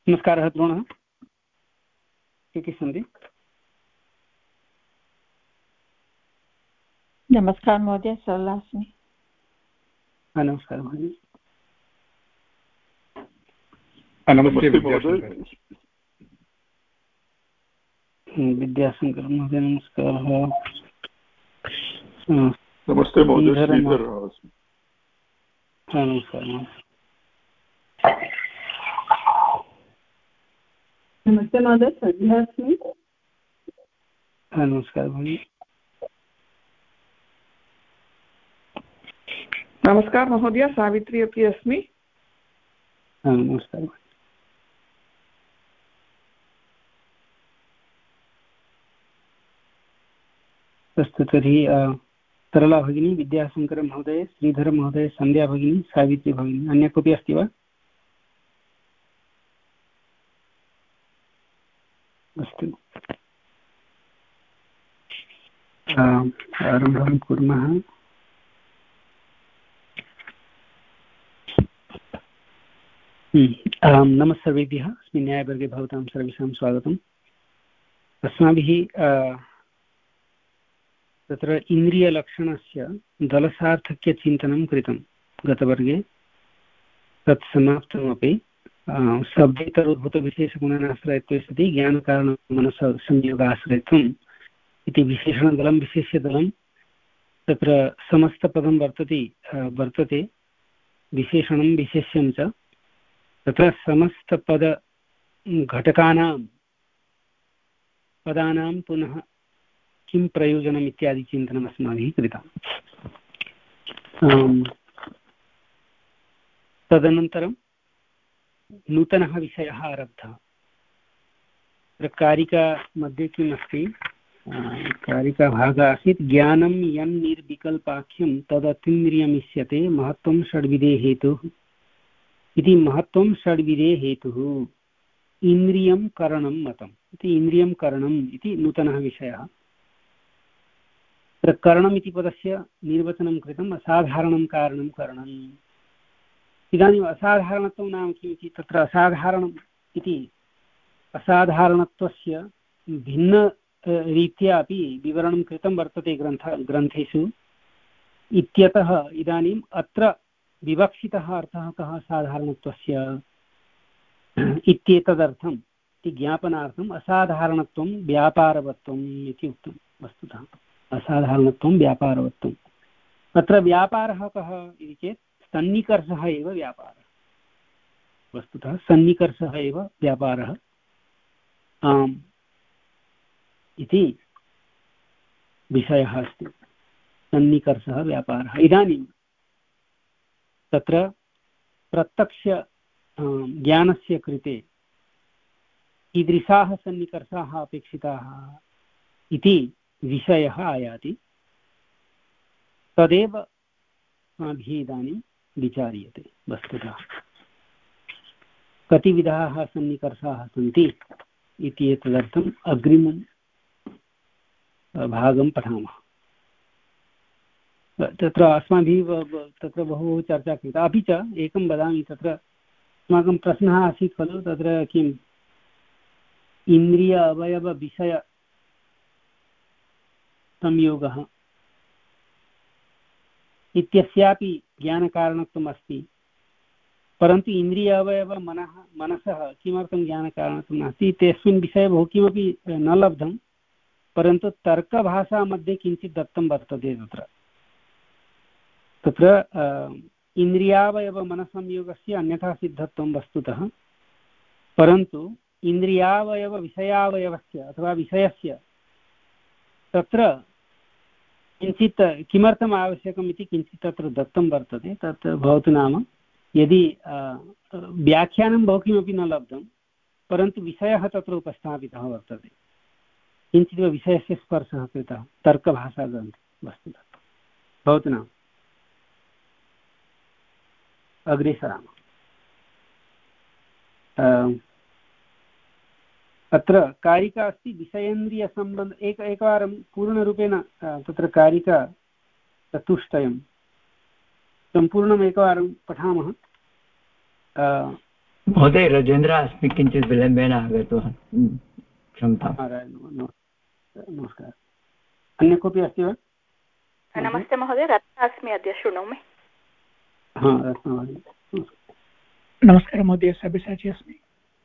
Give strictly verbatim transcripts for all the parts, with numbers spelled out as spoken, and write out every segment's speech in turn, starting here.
नमस्कारः द्रोणः, के के सन्ति? नमस्कार महोदय, सरला अस्मि। नमस्कारः भगिनी। नमस्ते महोदय। विद्याशंकर महोदय नमस्कारः। नमस्ते महोदय, श्रीधरः अस्मि। नमस्कारः। नमस्ते महोदय, संध्या अस्मि। नमस्कारः भगिनी। नमस्कार महोदय, सावित्री अपि अस्मि। नमस्कारः। अस्तु, तर्हि सरला भगिनी, विद्याशंकर महोदय, श्रीधर महोदय, संध्या भगिनी, सावित्री भगिनी, अन्य कोऽपि अस्ति वा? अस्तु, आरम्भं कुर्मः। नमः सर्वेभ्यः। अस्मिन् न्यायवर्गे भवतां सर्वेषां स्वागतम्। अस्माभिः तत्र इन्द्रियलक्षणस्य दलसार्थक्यचिन्तनं कृतं गतवर्गे, तत् समाप्तमपि। शब्देतरोद्भूतविशेषगुणानाश्रयत्वे सति ज्ञानकारणमनसंयोगाश्रयत्वम् इति विशेषणदलं विशेष्यदलं तत्र समस्तपदं वर्तते वर्तते विशेषणं विशेष्यं च। तत्र समस्तपदघटकानां पदानां पुनः किं प्रयोजनम् इत्यादि चिन्तनम् अस्माभिः कृतम्। तदनन्तरं नूतनः विषयः आरब्धः। कारिका मध्ये किम् अस्ति, कारिकाभागः आसीत् ज्ञानं यन् निर्विकल्पाख्यं तदतीन्द्रियमिष्यते महत्त्वं षड्विधे हेतुः इति। महत्त्वं षड्विधे हेतुः इन्द्रियं करणं मतम् इति। इन्द्रियं करणम् इति नूतनः विषयः। तत्र करणम् इति पदस्य निर्वचनं कृतम् असाधारणं कारणं करणम्। इदानीम् असाधारणत्वं नाम किम् इति, तत्र असाधारणम् इति असाधारणत्वस्य भिन्नरीत्या अपि विवरणं कृतं वर्तते ग्रन्थ ग्रन्थेषु इत्यतः इदानीम् अत्र विवक्षितः अर्थः कः साधारणत्वस्य इत्येतदर्थम् इति ज्ञापनार्थम् असाधारणत्वं व्यापारवत्वम् इति उक्तं। वस्तुतः असाधारणत्वं व्यापारवत्वम्। अत्र व्यापारः कः इति चेत् सन्निकर्षः एव व्यापारः। वस्तुतः सन्निकर्षः एव व्यापारः आम् इति विषयः अस्ति। सन्निकर्षः व्यापारः। इदानीं तत्र प्रत्यक्ष ज्ञानस्य कृते कीदृशाः सन्निकर्षाः अपेक्षिताः इति विषयः आयाति। तदेव अस्माभिः इदानीं विचार्यते। वस्तुतः कति विधाः सन्निकर्षाः सन्ति इति एतदर्थम् अग्रिमं भागं पठामः। तत्र अस्माभिः तत्र बहु चर्चा कृता। अपि च एकं वदामि, तत्र अस्माकं प्रश्नः आसीत् खलु, तत्र किम् इन्द्रिय अवयवविषय संयोगः इत्यस्यापि ज्ञानकारणत्वम् अस्ति, परन्तु इन्द्रिय अवयव मनः मनसः किमर्थं ज्ञानकारणत्वं नास्ति इत्यस्मिन् विषये बहु किमपि न लब्धं, परन्तु तर्कभाषामध्ये किञ्चित् दत्तं वर्तते। तत्र तत्र इन्द्रियावयवमनसंयोगस्य अन्यथा सिद्धत्वं वस्तुतः, परन्तु इन्द्रियावयवविषयावयवस्य अथवा विषयस्य तत्र किञ्चित् किमर्थम् आवश्यकम् इति किञ्चित् तत्र दत्तं वर्तते। तत् भवतु नाम यदि व्याख्यानं बहु किमपि न लब्धं, परन्तु विषयः तत्र उपस्थापितः वर्तते, किञ्चित् विषयस्य स्पर्शः कृतः तर्कभाषाग्रन्थे। वस्तुतः भवतु नाम अग्रे सरामः। अत्र कारिका अस्ति विषयेन्द्रियसम्बन्ध। एक एकवारं पूर्णरूपेण तत्र कारिका चतुष्टयं सम्पूर्णम् एकवारं पठामः। महोदय राजेन्द्रः अस्मि, किञ्चित् विलम्बेन आगतवान्, क्षम्यताम्। नमस्कारः। अन्य कोऽपि अस्ति वा? नमस्ते महोदय, रत्ना अस्मि, अद्य शृणोमि। नमस्कारः महोदय, सब्यसाची अस्मि।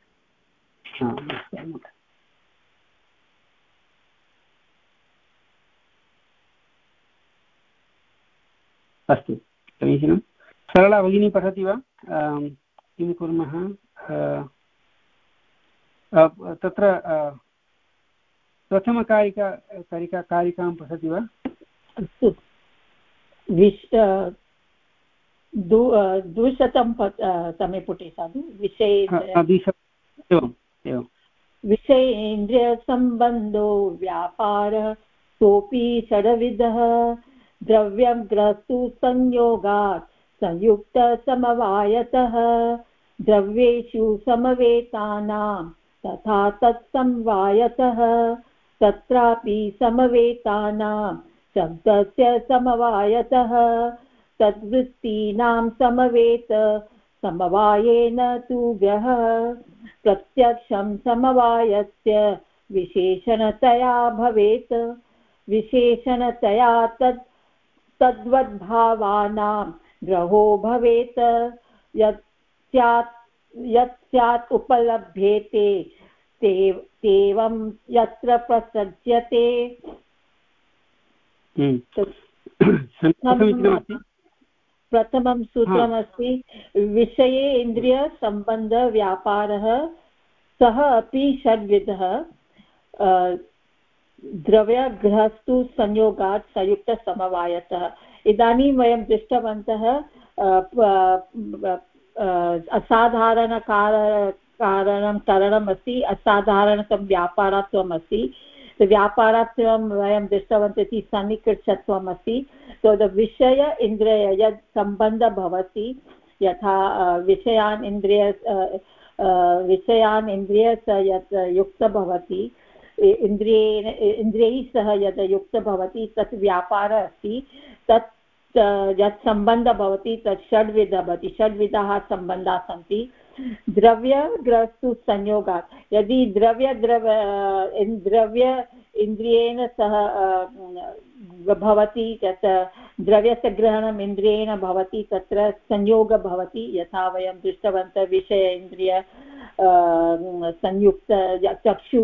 अस्तु, समीचीनं। सरला भगिनी पठति वा? किं कुर्मः? तत्र प्रथमकारिका कारिका कारिकां पठति वा? अस्तु, द्विशतं तमे पुटे साधु विषये विषयेन्द्रियसम्बन्धो व्यापारः सोऽपि षड्विधः द्रव्यं ग्रस्तु संयोगात् संयुक्तसमवायतः द्रव्येषु समवेतानां तथा तत्समवायतः तत्रापि समवेतानां शब्दस्य समवायतः तद्वृत्तीनां समवेत समवायेन तु ग्रहः प्रत्यक्षं समवायस्य विशेषणतया भवेत् विशेषणतया तत् तद्वद्भावानां ग्रहो भवेत् यत् स्यात् यत् स्यात् उपलभ्येते तेवं यत्र प्रसज्यते। प्रथमं सूत्रमस्ति विषये इन्द्रियसम्बन्धव्यापारः सः अपि षड्विधः द्रव्यगृहस्तु संयोगात् संयुक्तसमवायतः। इदानीं वयं दृष्टवन्तः असाधारणकार कारणं करणम् अस्ति, असाधारणत्वं व्यापारत्वम् अस्ति। व्यापारत्वं वयं दृष्टवन्तः इति सन्निकृष्टत्वम् अस्ति। तो द विषय इन्द्रिय यत् सम्बन्धः भवति, यथा विषयान् इन्द्रिय विषयान् इन्द्रियस्य यत् युक्तः भवति, इन्द्रियेण इन्द्रियैः सह यद् युक्तः भवति तत् व्यापारः अस्ति। तत् यत् सम्बन्धः भवति तत् षड्विधः भवति। षड्विधाः सम्बन्धाः सन्ति। द्रव्यग्रस्तु संयोगात्, यदि द्रव्य द्रव्य द्रव्य इन्द्रियेण सह भवति, तत् द्रव्यस्य ग्रहणम् इन्द्रियेण भवति, तत्र संयोगः भवति। यथा वयं दृष्टवन्तः विषय इन्द्रिय संयुक्त चक्षु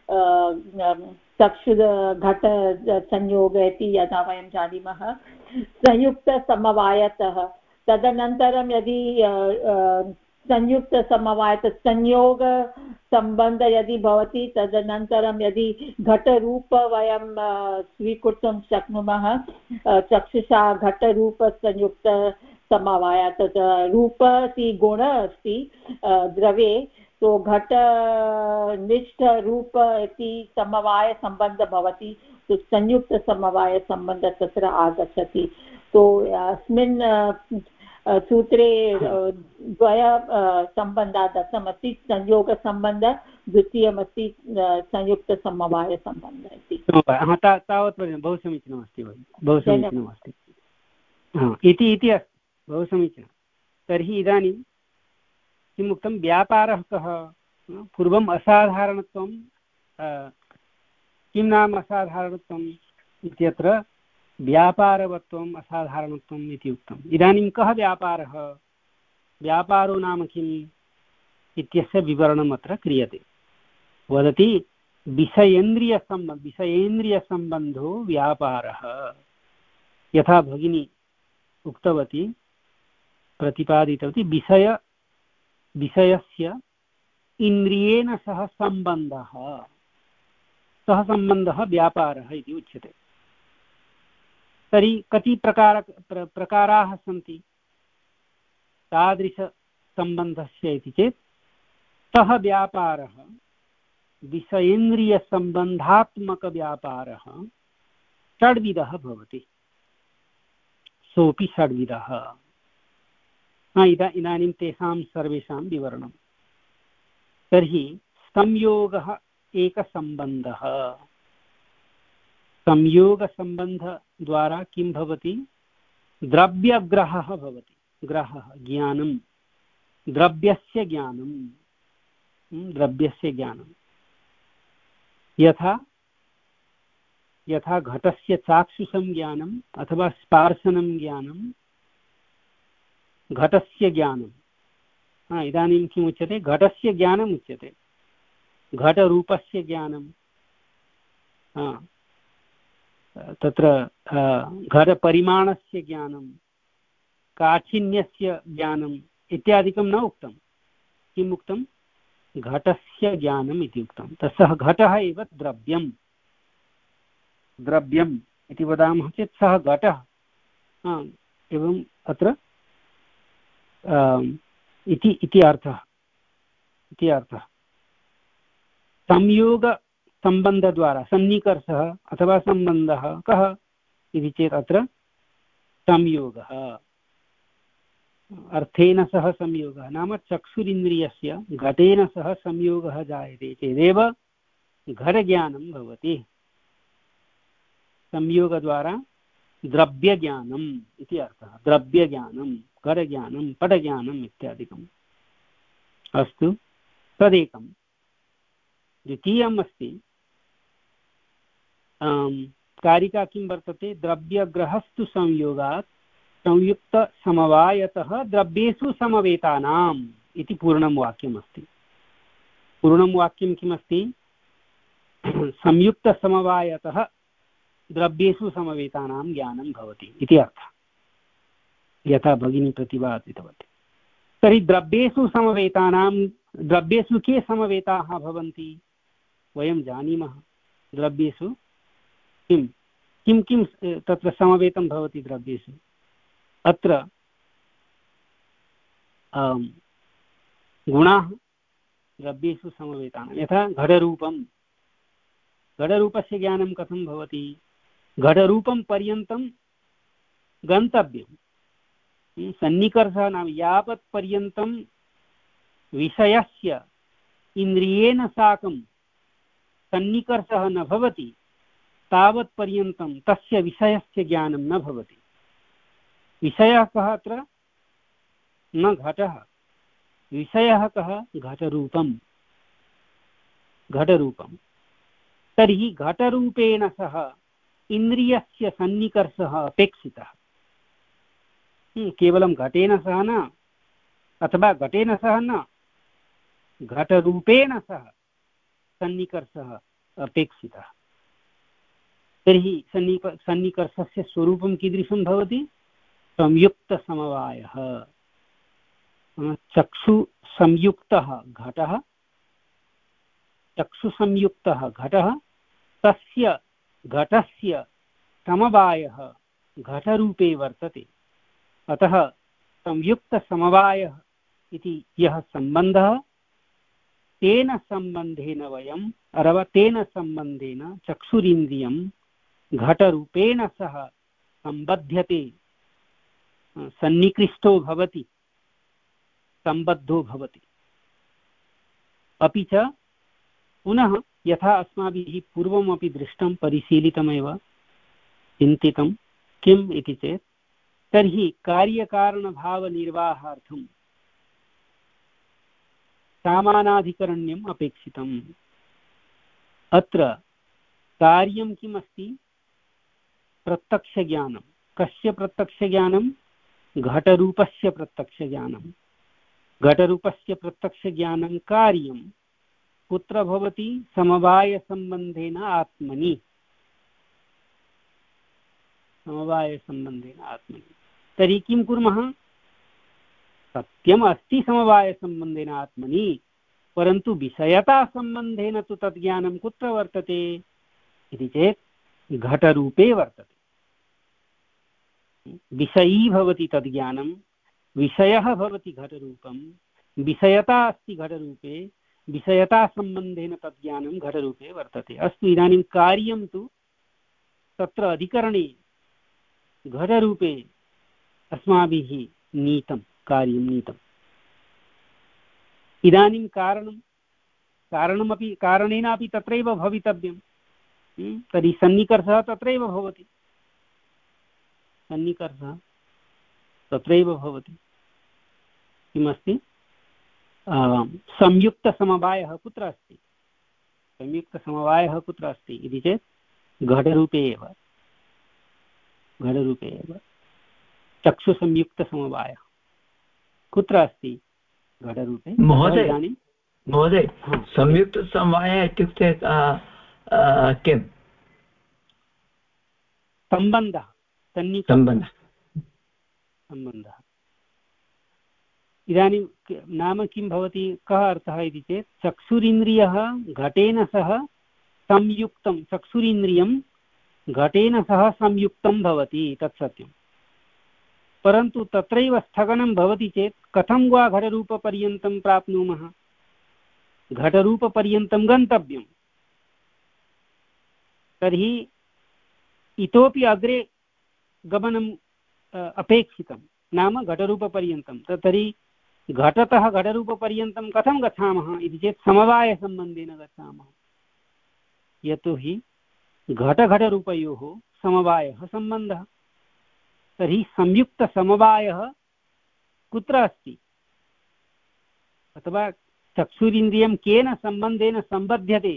चक्षु घट संयोग इति यथा वयं जानीमः, संयुक्तसमवायतः। तदनन्तरं यदि संयुक्तसमवायत संयोग सम्बन्ध यदि भवति, तदनन्तरं यदि घटरूप वयं स्वीकर्तुं शक्नुमः, चक्षुषा घटरूपसंयुक्त समवायत। रूप इति गुणः अस्ति द्रव्ये, तो घटनिष्ठ रूप इति समवायसम्बन्धः भवति, तो संयुक्तसमवायसम्बन्धः तत्र आगच्छति। तो अस्मिन् सूत्रे द्वय सम्बन्धः दत्तमस्ति, संयोगसम्बन्धः, द्वितीयमस्ति संयुक्तसमवायसम्बन्धः इति। तावत् बहु समीचीनमस्ति, बहु समीचीनमस्ति इति इति अस्ति, बहु समीचीनं। तर्हि इदानीं किम् उक्तं? व्यापारः कः? पूर्वम् असाधारणत्वं, किं नाम असाधारणत्वम् इत्यत्र व्यापारवत्वम् असाधारणत्वम् इति उक्तम्। इदानीं कः व्यापारः? व्यापारो नाम किम् इत्यस्य विवरणम् अत्र क्रियते। वदति विषयेन्द्रियसम्बन्ध विषयेन्द्रियसम्बन्धो व्यापारः। यथा भगिनी उक्तवती, प्रतिपादितवती, विषय विषयस्य इन्द्रियेण सह सम्बन्धः, सः सम्बन्धः व्यापारः इति उच्यते। तर्हि कति प्रकार प्र, प्रकाराः सन्ति तादृशसम्बन्धस्य इति चेत् सः व्यापारः विषयेन्द्रियसम्बन्धात्मकव्यापारः षड्विधः भवति। सोऽपि षड्विधः। इदा इदानीं तेषां सर्वेषां विवरणं। तर्हि संयोगः एकसम्बन्धः। संयोगसम्बन्धद्वारा किं भवति? द्रव्यग्रहः भवति। ग्रहः ज्ञानं द्रव्यस्य ज्ञानं द्रव्यस्य ज्ञानं यथा यथा घटस्य चाक्षुषं ज्ञानम् अथवा स्पार्शनं ज्ञानं घटस्य ज्ञानं। इदानीं किम् उच्यते? घटस्य ज्ञानम् उच्यते, घटरूपस्य ज्ञानं, तत्र घटपरिमाणस्य ज्ञानं, काठिन्यस्य ज्ञानम् इत्यादिकं न उक्तं। किम् उक्तं? घटस्य ज्ञानम् इति उक्तं। तस्सः घटः एव द्रव्यं द्रव्यम् इति वदामः चेत् सः घटः एवम् अत्र इति इति अर्थः इति अर्थः संयोगसम्बन्धद्वारा सन्निकर्षः अथवा सम्बन्धः कः इति चेत् अत्र संयोगः, अर्थेन सह संयोगः नाम चक्षुरिन्द्रियस्य घटेन सह संयोगः जायते चेदेव घटज्ञानं भवति। संयोगद्वारा द्रव्यज्ञानम् इति अर्थः, द्रव्यज्ञानं, घटज्ञानं, पटज्ञानम् इत्यादिकम्। अस्तु, तदेकं। द्वितीयम् अस्ति कारिका किं वर्तते? द्रव्यग्रहस्तु संयोगात् संयुक्तसमवायतः द्रव्येषु समवेतानाम् इति पूर्णं वाक्यमस्ति। पूर्णं वाक्यं किमस्ति? संयुक्तसमवायतः द्रव्येषु समवेतानां ज्ञानं भवति इति अर्थः, यथा भगिनी प्रतिपादितवती। तर्हि द्रव्येषु समवेतानां, द्रव्येषु के समवेताः भवन्ति? वयं जानीमः द्रव्येषु किं किं किं तत्र समवेतं भवति द्रव्येषु। अत्र गुणाः द्रव्येषु समवेतानां, यथा घटरूपं, घटरूपस्य ज्ञानं कथं भवति? घटरूपं पर्यन्तं गन्तव्यं, सन्निकर्षः नाम यावत् पर्यन्तं विषयस्य इन्द्रियेण साकं सन्निकर्षः न भवति तावत् पर्यन्तं तस्य विषयस्य ज्ञानं न भवति। विषयः कः अत्र? न घटः, विषयः कः? घटरूपं, घटरूपं। तर्हि घटरूपेण सह इन्द्रियस्य सन्निकर्षः अपेक्षितः। केवलं घटेन सह न, अथवा घटेन सह न, घटरूपेण सह सन्निकर्षः अपेक्षितः। तर्हि सन्निक सन्निकर्षस्य स्वरूपं कीदृशं भवति? संयुक्तसमवायः। चक्षुसंयुक्तः घटः, चक्षुसंयुक्तः घटः, तस्य घटस्य समवायः घटरूपे वर्तते। अतः संयुक्तसमवायः इति यः सम्बन्धः, तेन सम्बन्धेन वयम् अथवा तेन सम्बन्धेन चक्षुरिन्द्रियं घटरूपेण सह सम्बध्यते, सन्निकृष्टो भवति, सम्बद्धो भवति। अपि च पुनः यथा अस्माभिः पूर्वमपि दृष्टं, परिशीलितमेव, चिन्तितं किम् इति चेत् तर्हि कार्यकारणभावनिर्वाहार्थं सामानाधिकरण्यम् अपेक्षितम्। अत्र कार्यं किम् अस्ति? प्रत्यक्षज्ञानं। कस्य प्रत्यक्षज्ञानं? घटरूपस्य प्रत्यक्षज्ञानं। घटरूपस्य प्रत्यक्षज्ञानं कार्यं कुत्र भवति? समवायसम्बन्धेन आत्मनि, समवायसम्बन्धेन आत्मनि। तर्हि किं कुर्मः? सत्यम् अस्ति समवायसम्बन्धेन आत्मनि, परन्तु विषयतासम्बन्धेन तु तद् ज्ञानं कुत्र वर्तते इति चेत् घटरूपे वर्तते। विषयी भवति तद् ज्ञानं, विषयः भवति घटरूपं, विषयता अस्ति घटरूपे, विषयतासम्बन्धेन तद् ज्ञानं घटरूपे वर्तते। अस्तु, इदानीं कार्यं तु तत्र अधिकरणे घटरूपे अस्माभिः नीतं, कार्यं नीतम्। इदानीं कारणं कारणमपि कारणेनापि तत्रैव भवितव्यं। तर्हि सन्निकर्षः तत्रैव भवति, सन्निकर्षः तत्रैव भवति। किमस्ति? संयुक्तसमवायः कुत्र अस्ति संयुक्तसमवायः कुत्र अस्ति इति चेत् घटरूपे एव घटरूपे एव चक्षुसंयुक्तसमवायः कुत्र अस्ति घटरूपे महोदय इदानीं महोदय संयुक्तसमवायः इत्युक्ते किं सम्बन्धः सम्बन्धः सम्बन्धः इदानीं नाम किं भवति कः अर्थः इति चेत् चक्षुरिन्द्रियः घटेन सह संयुक्तं चक्षुरिन्द्रियं घटेन सह संयुक्तं भवति तत् सत्यं परन्तु तत्रैव स्थगनं भवति चेत् कथं वा घटरूपपर्यन्तं प्राप्नुमः घटरूपपर्यन्तं गन्तव्यं तर्हि इतोपि अग्रे गमनम् अपेक्षितं नाम घटरूपपर्यन्तं तर्हि घटतः घटरूपपर्यन्तं कथं गच्छामः इति चेत् समवायसम्बन्धेन गच्छामः यतोहि घटघटरूपयोः समवायः सम्बन्धः तर्हि संयुक्तसमवायः कुत्र अस्ति अथवा चक्षुरिन्द्रियं केन सम्बन्धेन सम्बध्यते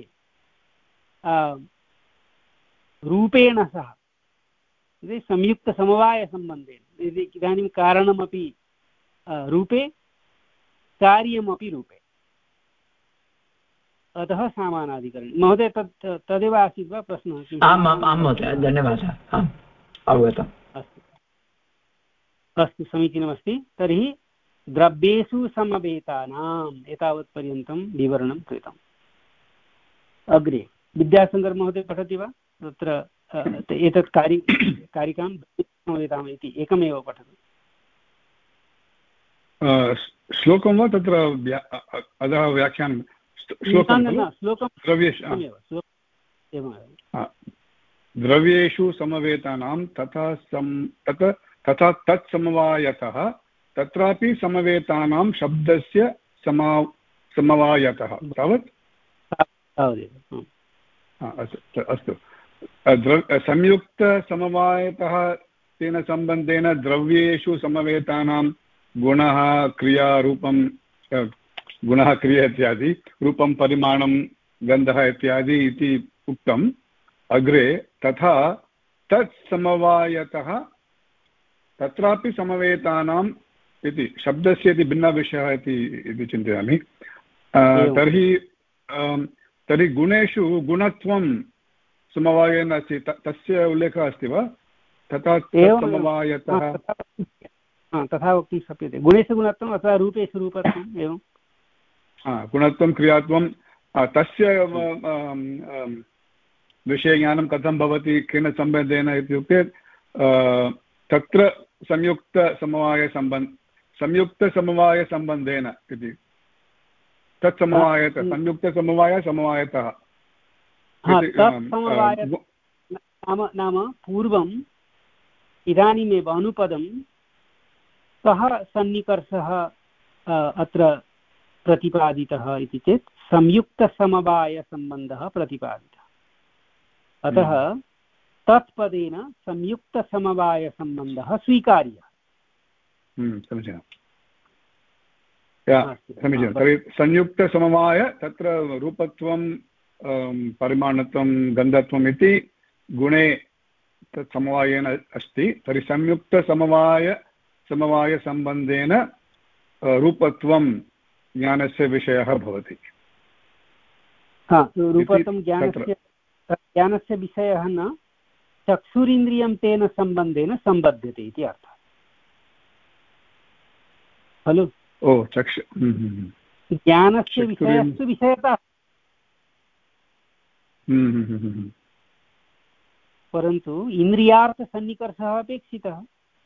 रूपेण सह संयुक्तसमवायसम्बन्धेन इदानीं कारणमपि रूपे कार्यमपि रूपे अतः समानाधिकरणं महोदय तत् तदेव आसीत् वा प्रश्नः आम् आम् आं महोदय धन्यवादः आम् अवगतम् अस्तु अस्तु समीचीनमस्ति तर्हि द्रव्येषु समवेतानाम् एतावत्पर्यन्तं विवरणं कृतम् अग्रे विद्याशङ्कर महोदय पठति वा तत्र एतत् कारि कारिकां समवेताम् इति एकमेव पठतु श्लोकं वा तत्र अधः व्याख्यानं श्लोकं द्रव्येषु समवेतानां तथा सं तत् तथा तत् समवायतः तत्रापि समवेतानां शब्दस्य समा समवायतः तावत् अस्तु संयुक्तसमवायतः तेन सम्बन्धेन द्रव्येषु समवेतानां गुणः क्रिया रूपं गुणः क्रिया इत्यादि रूपं परिमाणं गन्धः इत्यादि इति उक्तम् अग्रे तथा तत् समवायतः तत्रापि समवेतानाम् इति शब्दस्य इति भिन्नविषयः इति चिन्तयामि तर्हि तर्हि गुणेषु गुणत्वं समवायेन अस्ति तस्य उल्लेखः अस्ति वा तथा समवायतः तथा वक्तुं शक्यते गुणेषु गुणत्वम् अथवा रूपेषु रूपत्वम् एवं गुणत्वं क्रियात्वं तस्य विषयज्ञानं कथं भवति केन सम्बन्धेन इत्युक्ते तत्र संयुक्तसमवायसम्बन्ध संयुक्तसमवायसम्बन्धेन इति तत्समवायतः संयुक्तसमवायसमवायतः नाम नाम पूर्वम् इदानीमेव अनुपदं कः सन्निकर्षः अत्र प्रतिपादितः इति चेत् संयुक्तसमवायसम्बन्धः प्रतिपादितः अतः तत्पदेन संयुक्तसमवायसम्बन्धः स्वीकार्यः समीचीनं समीचीनं तर्हि संयुक्तसमवाय तत्र रूपत्वं परिमाणत्वं गन्धत्वम् इति गुणे तत् समवायेन अस्ति तर्हि संयुक्तसमवाय समवायसम्बन्धेन रूपत्वं ज्ञानस्य विषयः भवति रूपत्वं ज्ञानस्य ज्ञानस्य विषयः न चक्षुरिन्द्रियं तेन सम्बन्धेन सम्बध्यते इति अर्थः खलु ओ चक्षु ज्ञानस्य विषयस्तु विषयतः परन्तु इन्द्रियार्थसन्निकर्षः अपेक्षितः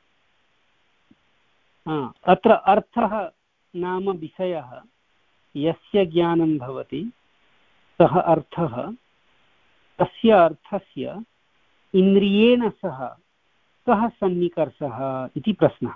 अत्र अर्थः नाम विषयः यस्य ज्ञानं भवति सः अर्थः तस्य अर्थस्य इन्द्रियेण सह कः सन्निकर्षः इति प्रश्नः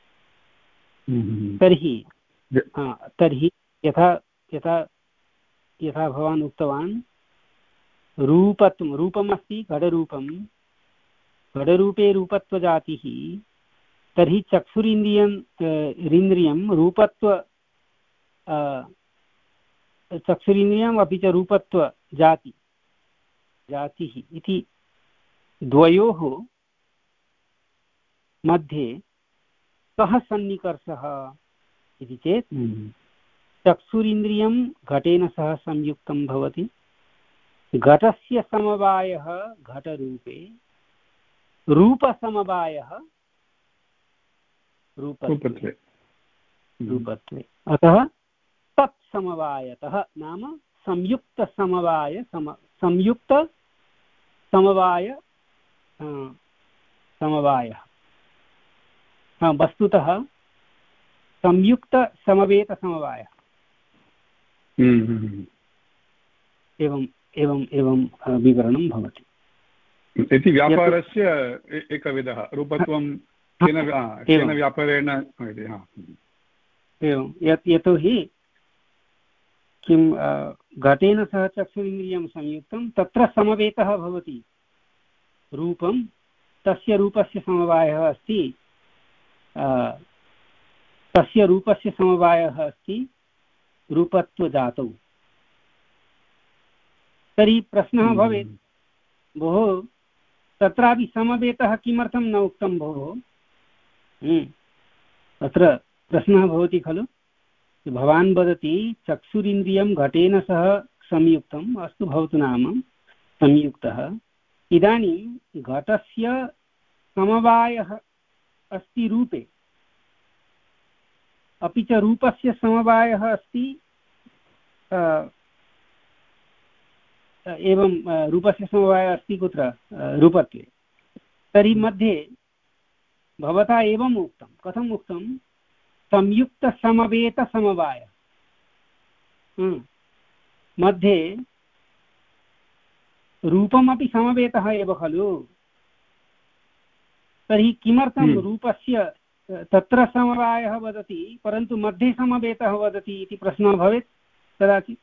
तर्हि तर्हि यथा यथा यथा भवान् उक्तवान् रूपत्वं रूपमस्ति घटरूपं घटरूपे रूपत्वजातिः तर्हि चक्षुरिन्द्रियं इन्द्रियं रूपत्व चक्षुरिन्द्रियम् अपि च रूपत्व जाति जातिः इति द्वयोः मध्ये कः सन्निकर्षः इति चेत् चक्षुरिन्द्रियं घटेन सह संयुक्तं भवति, घटस्य समवायः घटरूपे, रूपसमवायः रूपत्वे रूपत्वे अतः तत्समवायतः नाम संयुक्तसमवाय सम संयुक्तसमवाय समवायः वस्तुतः संयुक्तसमवेतसमवायः एवं एवं एवं विवरणं भवति इति व्यापारस्य एकविधः रूपत्वं केन केन व्यापारेण एवं यत् यतोहि किं घटेन सह चक्षुरिन्द्रियं संयुक्तं तत्र समवेतः भवति रूपं, तस्य रूपस्य समवायः अस्ति तस्य रूपस्य समवायः अस्ति रूपत्वजातौ। तर्हि प्रश्नः भवेत्, भोः तत्रापि समवेतः किमर्थं न उक्तं भोः? तत्र प्रश्नः भवति खलु, भवान् वदति चक्षुरिन्द्रियं घटेन सह संयुक्तम्, अस्तु भवतु नाम संयुक्तः, इदानीं घटस्य समवायः अस्ति रूपे, अपि च रूपस्य समवायः अस्ति एवं रूपस्य समवायः अस्ति कुत्र? रूपत्वे। तर्हि मध्ये भवता एवम् उक्तं, कथम् उक्तं? संयुक्तसमवेतसमवायः। मध्ये रूपमपि समवेतः एव खलु, तर्हि किमर्थं रूपस्य तत्र समवायः वदति परन्तु मध्ये समवेतः वदति इति प्रश्नः भवेत् कदाचित्।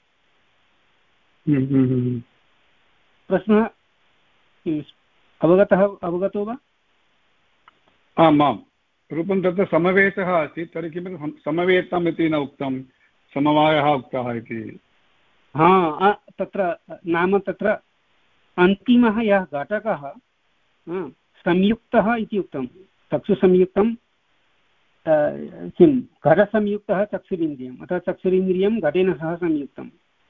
प्रश्नः अवगतः अवगतो वा? आम् आम्, रूपं तत्र समवेतः आसीत्, तर्हि किमर्थं समवेतम् इति न उक्तं, समवायः उक्तः इति? हा, तत्र नाम तत्र अन्तिमः यः घटकः संयुक्तः इति उक्तं, चक्षुसंयुक्तं किं घटसंयुक्तः चक्षुरिन्द्रियम्, अतः चक्षुरिन्द्रियं घटेन सह संयुक्तं,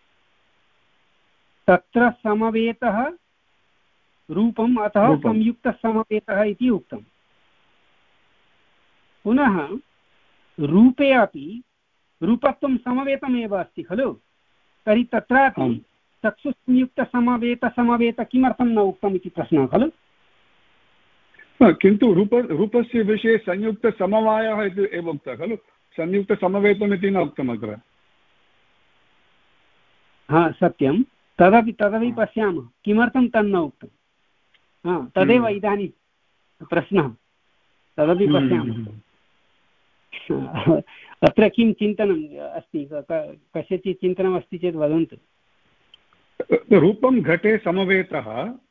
तत्र समवेतः रूपम्, अतः संयुक्तसमवेतः इति उक्तं। पुनः रूपे अपि रूपत्वं समवेतमेव अस्ति खलु, तर्हि तत्रापि चक्षुसंयुक्तसमवेतसमवेत किमर्थं न उक्तम् इति प्रश्नः खलु। किन्तु रूप रूपस्य विषये संयुक्तसमवायः इति एव उक्तः खलु, संयुक्तसमवेतम् इति न उक्तम् अत्र। हा सत्यं, तदपि तदपि पश्यामः किमर्थं तन्न उक्तं, हा तदेव इदानीं प्रश्नः, तदपि पश्यामः। अत्र किं चिन्तनम् अस्ति, कस्यचित् चिन्तनमस्ति चेत् वदन्तु। रूपं घटे समवेतः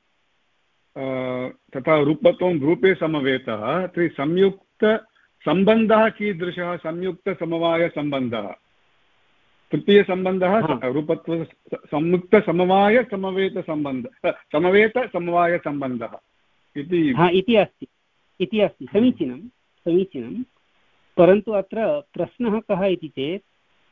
तथा रूपत्वं रूपे समवेतः, तर्हि संयुक्तसम्बन्धः कीदृशः? संयुक्तसमवायसम्बन्धः, तृतीयसम्बन्धः रूपत्व संयुक्तसमवायसमवेतसम्बन्धः, समवेतसमवायसम्बन्धः इति इति अस्ति इति अस्ति समीचीनं समीचीनं परन्तु अत्र प्रश्नः कः इति चेत्,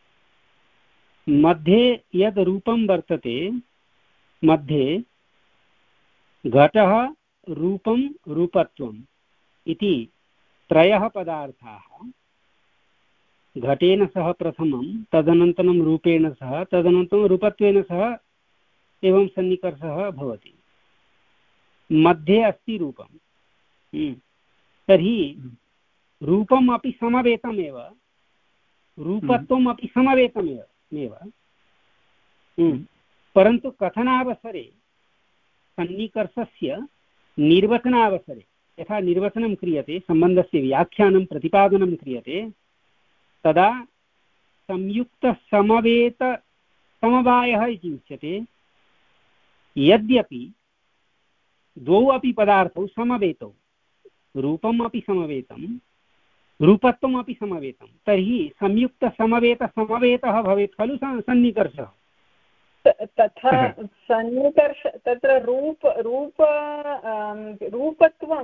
मध्ये यद् रूपं वर्तते, मध्ये घटः रूपं रूपत्वम् इति त्रयः पदार्थाः घटेन सह प्रथमं, तदनन्तरं रूपेण सह, तदनन्तरं रूपत्वेन सह एवं सन्निकर्षः भवति। मध्ये अस्ति रूपं, तर्हि रूपम् अपि समवेतमेव, रूपत्वम् अपि समवेतमेव, परन्तु कथनावसरे सन्निकर्षस्य निर्वचनावसरे यथा निर्वचनं क्रियते, सम्बन्धस्य व्याख्यानं प्रतिपादनं क्रियते, तदा संयुक्तसमवेतसमवायः इति उच्यते। यद्यपि द्वौ अपि पदार्थौ समवेतौ, रूपम् अपि समवेतं, रूपत्वमपि समवेतं, तर्हि संयुक्तसमवेतसमवेतः भवेत् खलु सन्निकर्षः। तथा सन्निकर्ष तत्र रूप रूप रूपत्वं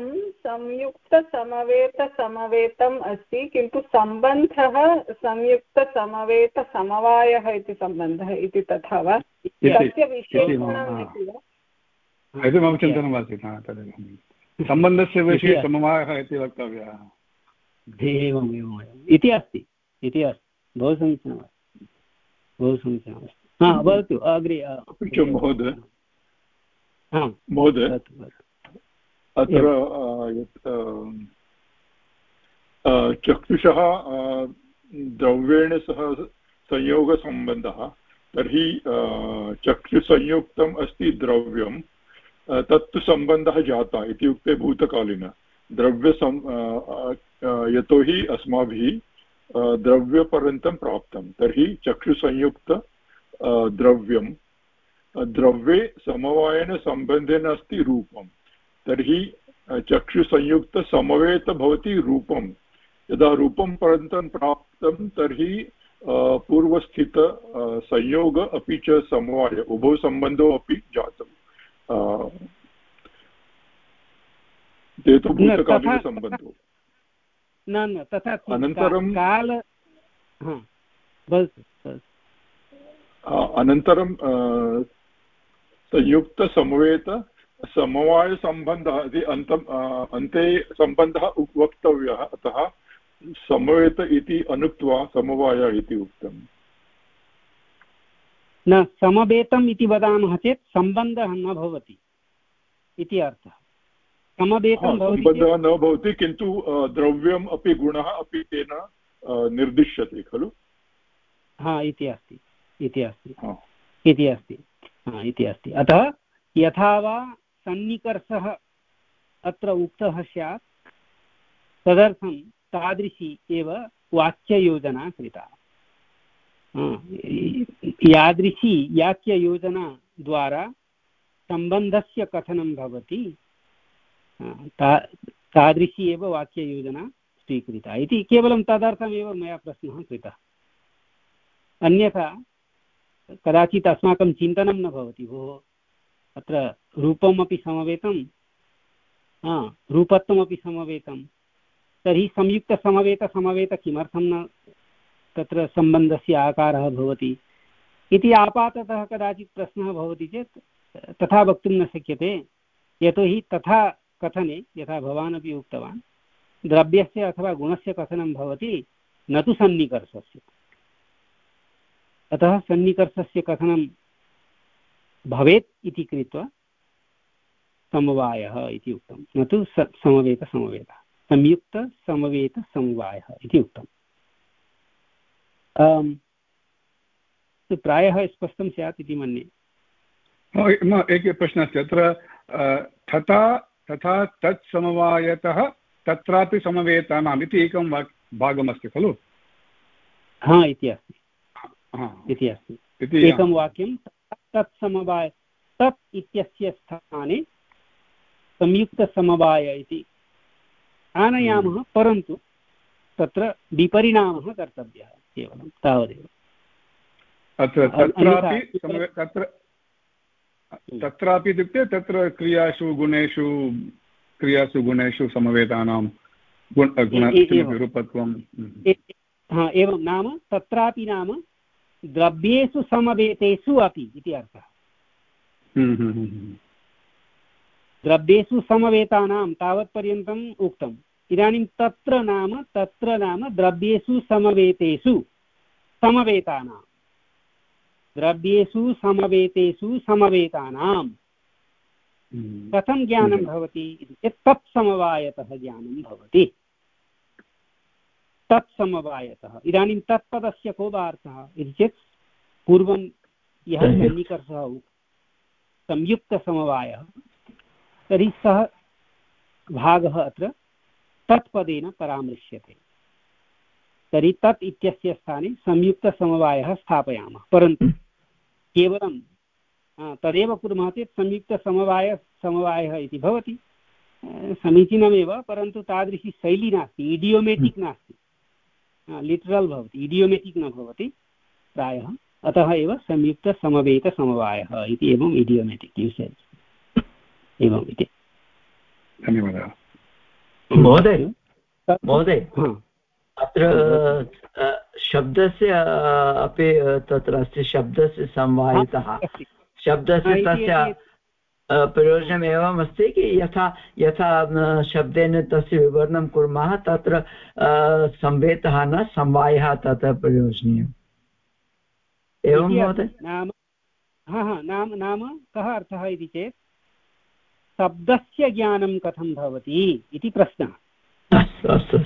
संयुक्तसमवेतसमवेतम् अस्ति, किन्तु सम्बन्धः संयुक्तसमवेतसमवायः इति सम्बन्धः इति तथा वा? तस्य विशेषणम् इति वा? इति मम चिन्तनमासीत्। तदेव सम्बन्धस्य विषये समवायः इति वक्तव्यः। एवम् एवम् इति अस्ति इति अस्ति बहु समीचीनमस्ति बहु समीचीनमस्ति। हा वदतु अग्रे। महोदय महोदय अत्र चक्षुषः द्रव्येण सह संयोगसम्बन्धः, तर्हि चक्षुसंयुक्तम् अस्ति द्रव्यं, तत्तु सम्बन्धः जातः इत्युक्ते भूतकालीन द्रव्यसं यतोहि अस्माभिः द्रव्यपर्यन्तं प्राप्तं, तर्हि चक्षुसंयुक्त द्रव्यं द्रव्ये समवायेन सम्बन्धेन अस्ति रूपं, तर्हि चक्षुसंयुक्तसमवेत भवति रूपं। यदा रूपं पर्यन्तं प्राप्तं तर्हि पूर्वस्थित संयोग अपि च समवाय उभौ सम्बन्धौ अपि जातम्। ते तु भूतकालीनसम्बन्धौ। न न तथा अनन्तरं काल अनन्तरं संयुक्तसमवेत समवायसम्बन्धः इति अन्तम् अन्ते सम्बन्धः वक्तव्यः, अतः समवेत इति अनुक्त्वा समवाय इति उक्तम्। न समवेतम् इति वदामः चेत् सम्बन्धः न भवति इति अर्थः। समवेतं सम्बन्धः न भवति, किन्तु द्रव्यम् अपि गुणः अपि तेन निर्दिश्यते खलु। हा इति अस्ति इति अस्ति इति अस्ति इति अस्ति अतः यथा वा सन्निकर्षः अत्र उक्तः स्यात्, तदर्थं तादृशी एव वाक्ययोजना कृता। यादृशी वाक्ययोजना द्वारा सम्बन्धस्य कथनं भवति, ता तादृशी एव वाक्ययोजना स्वीकृता इति केवलं तदर्थमेव मया प्रश्नः कृतः। अन्यथा कदाचित् अस्माकं चिन्तनं न भवति, भोः अत्र रूपमपि समवेतं रूपत्वमपि समवेतं, तर्हि संयुक्तसमवेतसमवेत किमर्थं न तत्र सम्बन्धस्य आकारः भवति इति आपाततः कदाचित् प्रश्नः भवति चेत् तथा वक्तुं न शक्यते। यतोहि तथा कथने यथा भवान् अपि उक्तवान्, द्रव्यस्य अथवा गुणस्य कथनं भवति, न तु सन्निकर्षस्य। अतः सन्निकर्षस्य कथनं भवेत् इति कृत्वा समवायः इति उक्तं, न तु समवेतसमवेतः, संयुक्तसमवेतसमवायः इति उक्तम्। प्रायः स्पष्टं स्यात् इति मन्ये। एकः प्रश्नः अस्ति अत्र, तथा तथा तत् समवायतः तत्रापि समवेतानाम् इति एकं भागमस्ति खलु। हा इति अस्ति इति अस्ति एकं वाक्यं, तत् समवाय तत् इत्यस्य स्थाने संयुक्तसमवाय इति आनयामः, परन्तु तत्र विपरिणामः कर्तव्यः, केवलं तावदेव। अत्र तत्रापि तत्र तत्रापि इत्युक्ते तत्र क्रियासु गुणेषु क्रियासु गुणेषु समवेतानां रूपत्वं। एवं नाम तत्रापि नाम द्रव्येषु समवेतेषु अपि इति अर्थः। द्रव्येषु समवेतानां तावत्पर्यन्तम् उक्तम्। इदानीं तत्र नाम तत्र नाम द्रव्येषु समवेतेषु समवेतानां द्रव्येषु समवेतेषु समवेतानां कथं ज्ञानं भवति इति चेत् तत्समवायतः ज्ञानं भवति। तत्समवायतः इदानीं तत्पदस्य को वा अर्थः इति चेत् पूर्वं यः सन्निकर्षः संयुक्तसमवायः, तर्हि सः भागः अत्र तत्पदेन परामृश्यते। तर्हि तत् इत्यस्य स्थाने संयुक्तसमवायः स्थापयामः, परन्तु केवलं तदेव कुर्मः चेत् संयुक्तसमवाय समवायः इति भवति, समीचीनमेव, परन्तु तादृशी शैली नास्ति, इडियोमेटिक् नास्ति, लिटरल् भवति, इडियोमेटिक् न भवति प्रायः, अतः एव संयुक्तसमवेतसमवायः इति एवम् इडियोमेटिक् यूसेज् एवम् इति। धन्यवादः महोदय। महोदय अत्र शब्दस्य अपि तत्र अस्ति, शब्दस्य संवाहितः, शब्दस्य तस्य प्रयोजनम् एवम् अस्ति कि यथा यथा शब्देन तस्य विवरणं कुर्मः तत्र संवेतः न समवायः तत्र प्रयोजनीयम्, एवं महोदय? नाम हा हा नाम नाम कः अर्थः इति चेत् शब्दस्य ज्ञानं कथं भवति इति प्रश्नः। अस्तु अस्तु।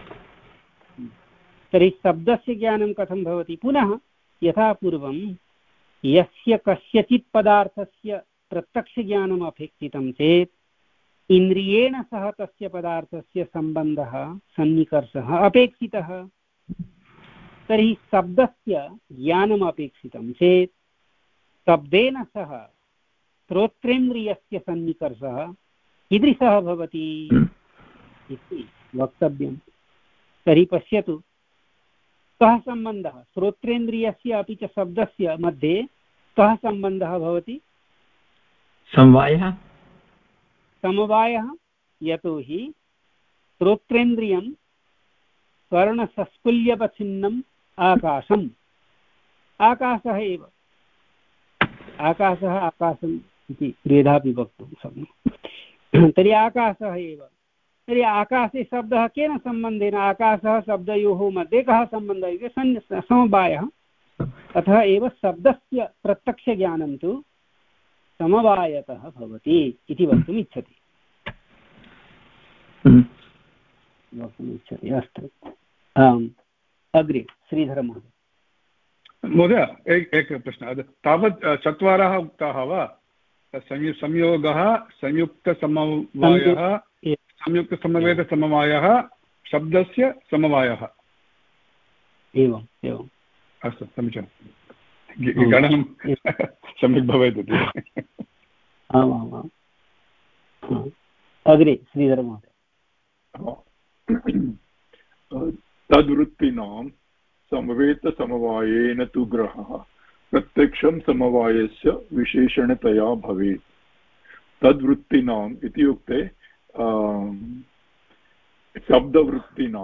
तर्हि शब्दस्य ज्ञानं कथं भवति? पुनः यथा पूर्वं यस्य कस्यचित् पदार्थस्य प्रत्यक्षज्ञानम् अपेक्षितं चेत् इन्द्रियेण सह तस्य पदार्थस्य सम्बन्धः सन्निकर्षः अपेक्षितः। तर्हि शब्दस्य ज्ञानम् अपेक्षितं चेत् शब्देन सह श्रोत्रेन्द्रियस्य सन्निकर्षः कीदृशः भवति इति वक्तव्यं। तर्हि पश्यतु, कः सम्बन्धः श्रोत्रेन्द्रियस्य अपि च शब्दस्य मध्ये, कः सम्बन्धः भवति? समवायः। समवायः, यतोहि श्रोत्रेन्द्रियं कर्णसस्कुल्यवच्छिन्नम् आकाशम्, आकाशः एव, आकाशः आकाशम् इति द्विधापि वक्तुं शक्नुमः। तर्हि आकाशः एव। तर्हि आकाशे शब्दः केन सम्बन्धेन? आकाशः शब्दयोः मध्ये कः सम्बन्धः इति समवायः। अतः एव शब्दस्य प्रत्यक्षज्ञानं तु समवायतः भवति इति वक्तुम् इच्छति वक्तुम् इच्छति अस्तु। अग्रे श्रीधर महोदय। महोदय एकः प्रश्नः, तावत् चत्वारः उक्ताः वा? संयोगः, संयुक्तसमवायः, संयुक्तसमवेतसमवायः, शब्दस्य समवायः। एवम् एवम् अस्तु, समीचीनं, गणनं सम्यक् भवेत् इति। आमामाम्। अग्रे श्रीधर महोदय। तद्वृत्तीनां समवेतसमवायेन तु ग्रहः प्रत्यक्षं समवायस्य विशेषणतया भवेत्। तद्वृत्तीनाम् इत्युक्ते शब्दवृत्तीनां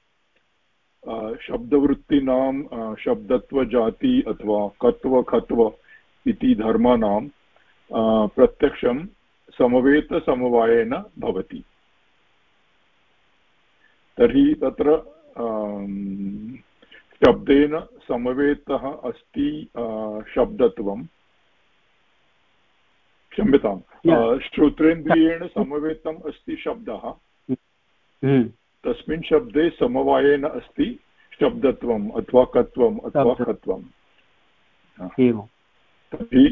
शब्दवृत्तीनां शब्दत्वजाति अथवा कत्व खत्व इति धर्माणां प्रत्यक्षं समवेतसमवायेन भवति। तर्हि तत्र शब्देन समवेतः अस्ति शब्दत्वं, क्षम्यतां, श्रोत्रेन्द्रियेण समवेतम् अस्ति शब्दः, तस्मिन् शब्दे समवायेन अस्ति शब्दत्वम् अथवा कत्वम् अथवा खत्वम्। तर्हि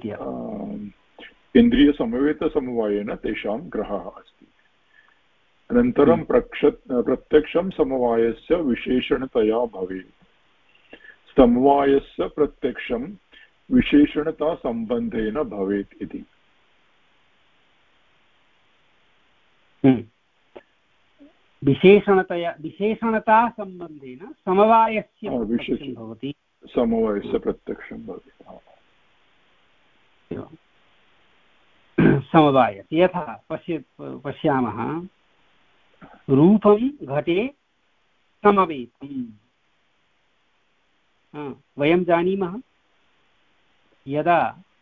इन्द्रियसमवेतसमवायेन तेषां ग्रहः अस्ति। अनन्तरं प्रक्ष प्रत्यक्षं समवायस्य विशेषणतया भवेत्। समवायस्य प्रत्यक्षं विशेषणतासम्बन्धेन भवेत् इति। विशेषणतया विशेषणतासम्बन्धेन समवायस्य प्रत्यक्षं भवति। समवायस्य प्रत्यक्षं भवति समवायस्य। यथा पश्य पश्यामः, रूपं घटे समवेतम्। वयं जानीमः, यदा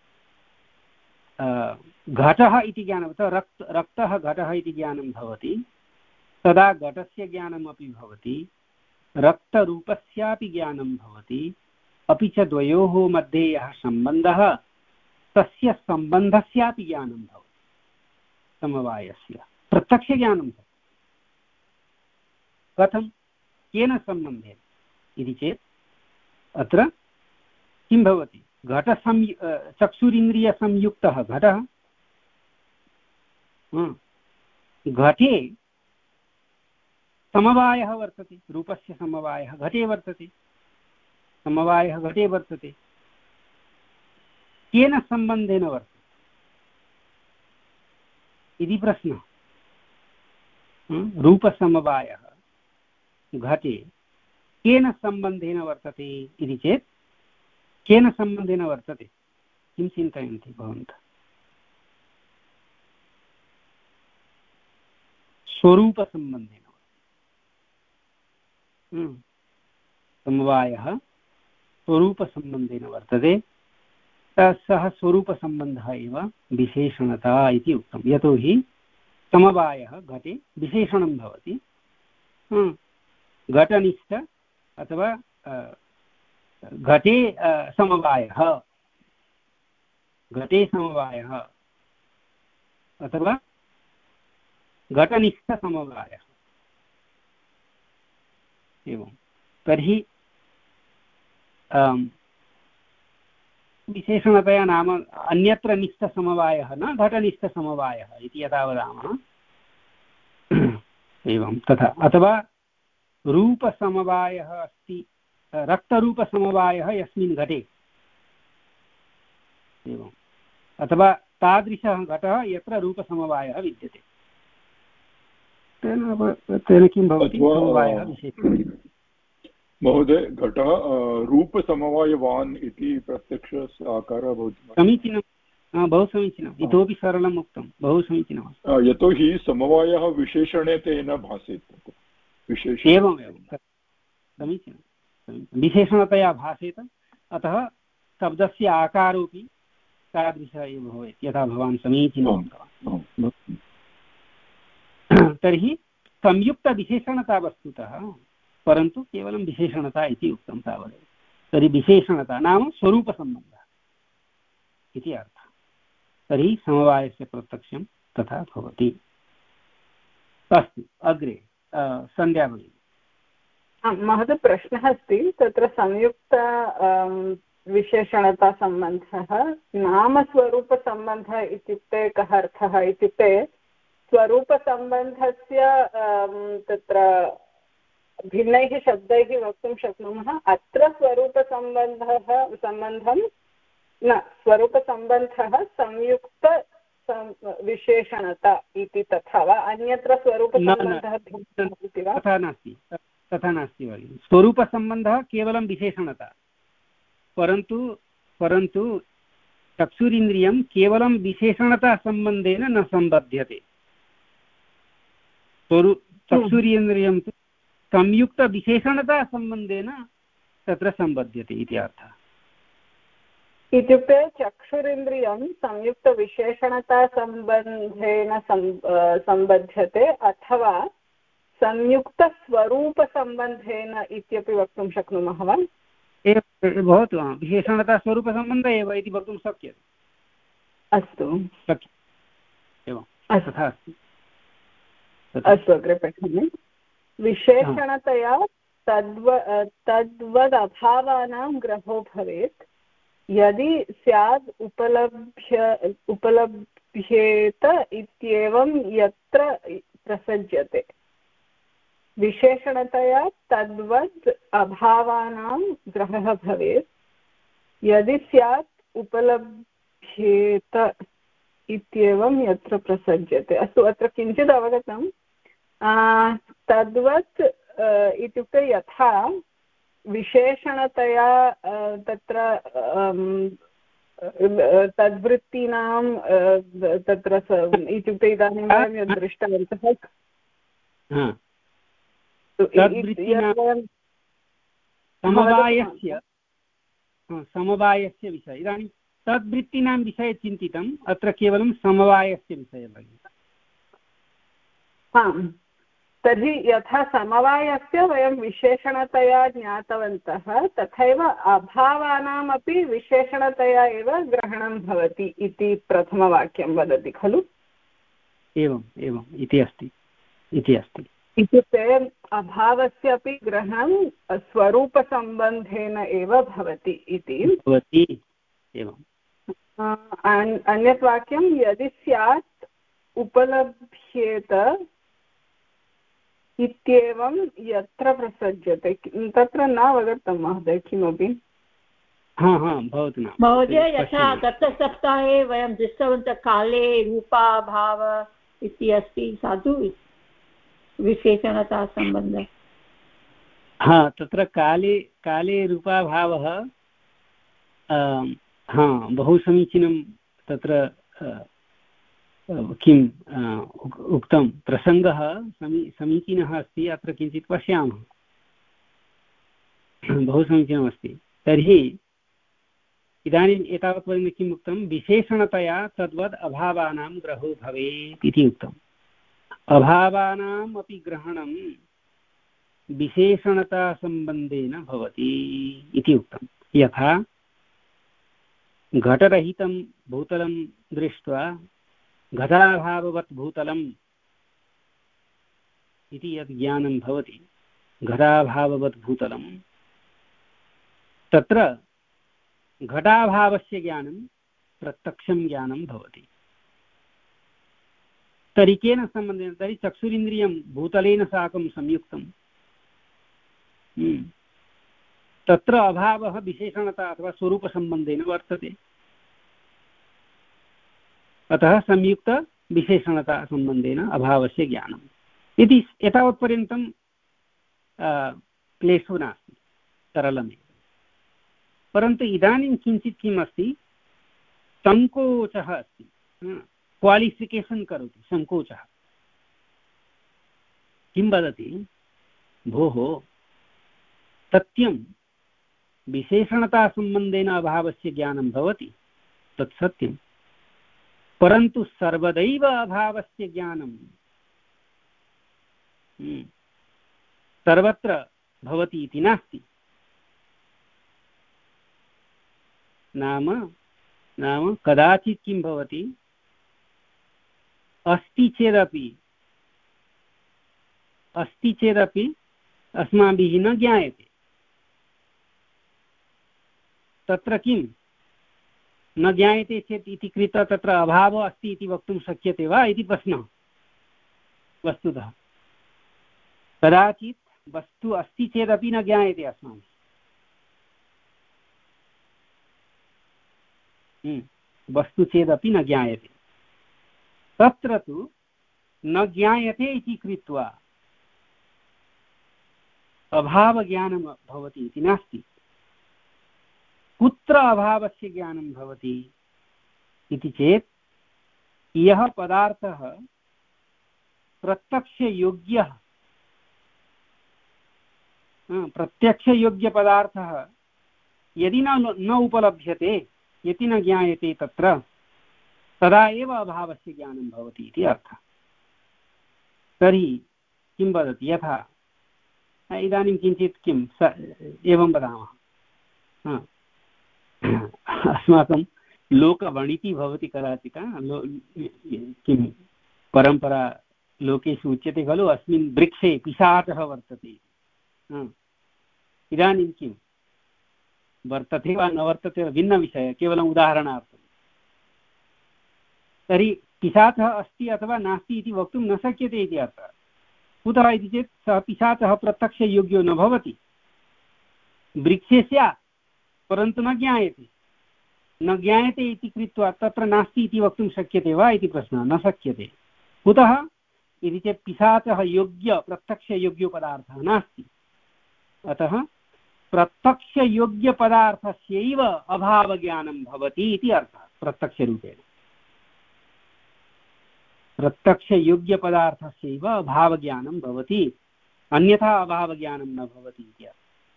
घटः इति ज्ञानं, रक्त रक्तः घटः इति ज्ञानं भवति, तदा घटस्य ज्ञानमपि भवति, रक्तरूपस्यापि ज्ञानं भवति, अपि च द्वयोः मध्ये यः सम्बन्धः तस्य सम्बन्धस्यापि ज्ञानं भवति। समवायस्य प्रत्यक्षज्ञानं भवति। कथं, केन सम्बन्धेन इति चेत् अत्र किं भवति? घटसंयु चक्षुरिन्द्रियसंयुक्तः घटः, घटे समवायः वर्तते, रूपस्य समवायः घटे वर्तते, समवायः घटे वर्तते। केन सम्बन्धेन वर्तते इति प्रश्नः। रूपसमवायः घटे केन सम्बन्धेन वर्तते इति चेत् केन सम्बन्धेन वर्तते किं चिन्तयन्ति भवन्तः? स्वरूपसम्बन्धेन समवायः स्वरूपसम्बन्धेन वर्तते। सः स्वरूपसम्बन्धः एव विशेषणता इति उक्तं। यतोहि समवायः घटे विशेषणं भवति। घटनिष्ठ अथवा घटे समवायः, घटे समवायः अथवा घटनिष्ठसमवायः। एवं तर्हि विशेषणतया नाम अन्यत्र निष्ठसमवायः न घटनिष्ठसमवायः इति यथा वदामः एवं तथा। अथवा रूपसमवायः अस्ति, रक्तरूपसमवायः यस्मिन् घटे, एवं अथवा तादृशः घटः यत्र रूपसमवायः विद्यते, तेन तेन किं भवति? समवायः विशेषः। महोदय, घटः रूपसमवायवान् इति प्रत्यक्ष आकारः भवति। समीचीनं, बहु समीचीनम्। इतोपि सरलम् उक्तं, बहु समीचीनम्। यतोहि समवायः विशेषणे तेन भासेत। विशेष एवम् एवं समीचीनं, विशेषणतया भासेत। अतः शब्दस्य आकारोऽपि तादृशः एव भवेत्, यथा भवान् समीचीनं उक्तवान्। तर्हि संयुक्तविशेषणता वस्तुतः, परन्तु केवलं विशेषणता इति उक्तं तावदेव। तर्हि विशेषणता नाम स्वरूपसम्बन्धः इति अर्थः। तर्हि समवायस्य प्रत्यक्षं तथा भवति। अस्तु, अग्रे सन्ध्या भगिनी। महोदय, प्रश्नः अस्ति। तत्र संयुक्त विशेषणतासम्बन्धः नामस्वरूपसम्बन्धः इत्युक्ते कः अर्थः इत्युक्ते स्वरूपसम्बन्धस्य तत्र भिन्नैः शब्दैः वक्तुं शक्नुमः। अत्र स्वरूपसम्बन्धः सम्बन्धं न, स्वरूपसम्बन्धः संयुक्त विशेषणता इति तथा वा? अन्यत्र स्वरूपसम्बन्धः भवति वा? तथा नास्ति, तथा नास्ति भगिनि। स्वरूपसम्बन्धः केवलं विशेषणता, परन्तु परन्तु चक्षुरिन्द्रियं केवलं विशेषणतासम्बन्धेन न सम्बध्यते। स्वरू चक्षुरिन्द्रियं तु संयुक्तविशेषणतासम्बन्धेन तत्र सम्बध्यते इति अर्थः। इत्युक्ते चक्षुरिन्द्रियं संयुक्तविशेषणतासम्बन्धेन सम्बध्यते अथवा संयुक्तस्वरूपसम्बन्धेन इत्यपि वक्तुं शक्नुमः वा? भवतु, विशेषणतास्वरूपसम्बन्धः एव इति वक्तुं शक्यते। अस्तु, एवं तथा अस्ति। अस्तु, अग्रे पठामि। विशेषणतया तद्व तद्वदभावानां ग्रहो भवेत् यदि स्याद् उपलभ्य उपलभ्येत इत्येवं यत्र प्रसज्यते। विशेषणतया तद्वद् अभावानां ग्रहः भवेत् यदि स्यात् उपलभ्येत इत्येवं यत्र प्रसज्यते। अस्तु, अत्र किञ्चित् अवगतं। तद्वत् इत्युक्ते यथा विशेषणतया तत्र तद्वृत्तीनां तत्र इत्युक्ते इदानीं वयं यद् दृष्टवन्तः समवायस्य समवायस्य विषये, इदानीं तद्वृत्तीनां विषये चिन्तितम्, अत्र केवलं समवायस्य विषये भगिनि। आम्, तर्हि यथा समवायस्य वयं विशेषणतया ज्ञातवन्तः तथैव अभावानामपि विशेषणतया एव ग्रहणं भवति इति प्रथमवाक्यं वदति खलु? एवम् एवम् इति अस्ति इति अस्ति इत्युक्ते अभावस्यापि ग्रहणं स्वरूपसम्बन्धेन एव भवति इति भवति। एवम् अन्यत् वाक्यं यदि स्यात् उपलभ्येत इत्येवं यत्र प्रसज्यते। तत्र न अवगतं महोदय किमपि। महोदय, यथा गतसप्ताहे वयं दृष्टवन्तः काले रूपाभाव इति अस्ति साधु, विशेषणतासम्बन्धः हा तत्र काले काले रूपाभावः हा बहु समीचीनं तत्र किम् उक्तं प्रसङ्गः समी समीचीनः अस्ति अत्र किञ्चित् पश्यामः बहु समीचीनमस्ति तर्हि इदानीम् एतावत्पर्यन्तं किम् उक्तं विशेषणतया तद्वद् अभावानां ग्रहो भवेत् इति उक्तम् अभावानाम् अपि ग्रहणं विशेषणतासम्बन्धेन भवति इति उक्तं यथा घटरहितं भूतलं दृष्ट्वा घटाभाववत् भूतलम् इति यद् ज्ञानं भवति घटाभाववत् भूतलं तत्र घटाभावस्य ज्ञानं प्रत्यक्षं ज्ञानं भवति तर्हि केन सम्बन्धेन तर्हि चक्षुरिन्द्रियं भूतलेन साकं संयुक्तं तत्र अभावः विशेषणता अथवा स्वरूपसम्बन्धेन वर्तते अतः संयुक्तविशेषणतासम्बन्धेन अभावस्य ज्ञानम् इति एतावत्पर्यन्तं क्लेशो नास्ति सरलमेव परन्तु इदानीं किञ्चित् किम् अस्ति सङ्कोचः अस्ति क्वालिफिकेशन् करोति सङ्कोचः किं वदति भोः सत्यं विशेषणतासम्बन्धेन अभावस्य ज्ञानं भवति तत् सत्यं परन्तु सर्वदैव अभावस्य ज्ञानं सर्वत्र भवति इति नास्ति नाम नाम कदाचित् किं भवति अस्ति चेदपि अस्ति चेदपि अस्माभिः न ज्ञायते तत्र किं न ज्ञायते चेत् इति कृत्वा तत्र अभावः अस्ति इति वक्तुं शक्यते वा इति प्रश्नः वस्तुतः कदाचित् वस्तु अस्ति चेदपि न ज्ञायते अस्माभिः वस्तु चेदपि न ज्ञायते तत्र तु न ज्ञायते इति कृत्वा अभावज्ञानं भवति इति नास्ति कुत्र अभावस्य ज्ञानं भवति इति चेत् यः पदार्थः प्रत्यक्षयोग्यः प्रत्यक्षयोग्यपदार्थः यदि न न उपलभ्यते यदि न ज्ञायते तत्र तदा एव अभावस्य ज्ञानं भवति इति अर्थः तर्हि किं वदति यथा इदानीं किञ्चित् किं स एवं वदामः अस्माकं लोकवणिति भवति कदाचित् किं परम्परा लोकेषु उच्यते खलु अस्मिन् वृक्षे पिशाचः वर्तते इदानीं किं वर्तते वा न वर्तते भिन्नविषयः केवलम् उदाहरणार्थं तर्हि पिशाचः अस्ति अथवा नास्ति इति वक्तुं न शक्यते इति अर्थः कुतः इति चेत् सः पिशाचः प्रत्यक्षयोग्यो न भवति वृक्षे स्यात् परन्तु न ज्ञायते न ज्ञायते इति कृत्वा तत्र नास्ति इति वक्तुं शक्यते वा इति प्रश्नः न शक्यते कुतः इति चेत् पिशाचः योग्य प्रत्यक्षयोग्यपदार्थः नास्ति अतः प्रत्यक्षयोग्यपदार्थस्यैव अभावज्ञानं भवति इति अर्थः प्रत्यक्षरूपेण प्रत्यक्षयोग्यपदार्थस्यैव अभावज्ञानं भवति अन्यथा अभावज्ञानं न भवति इति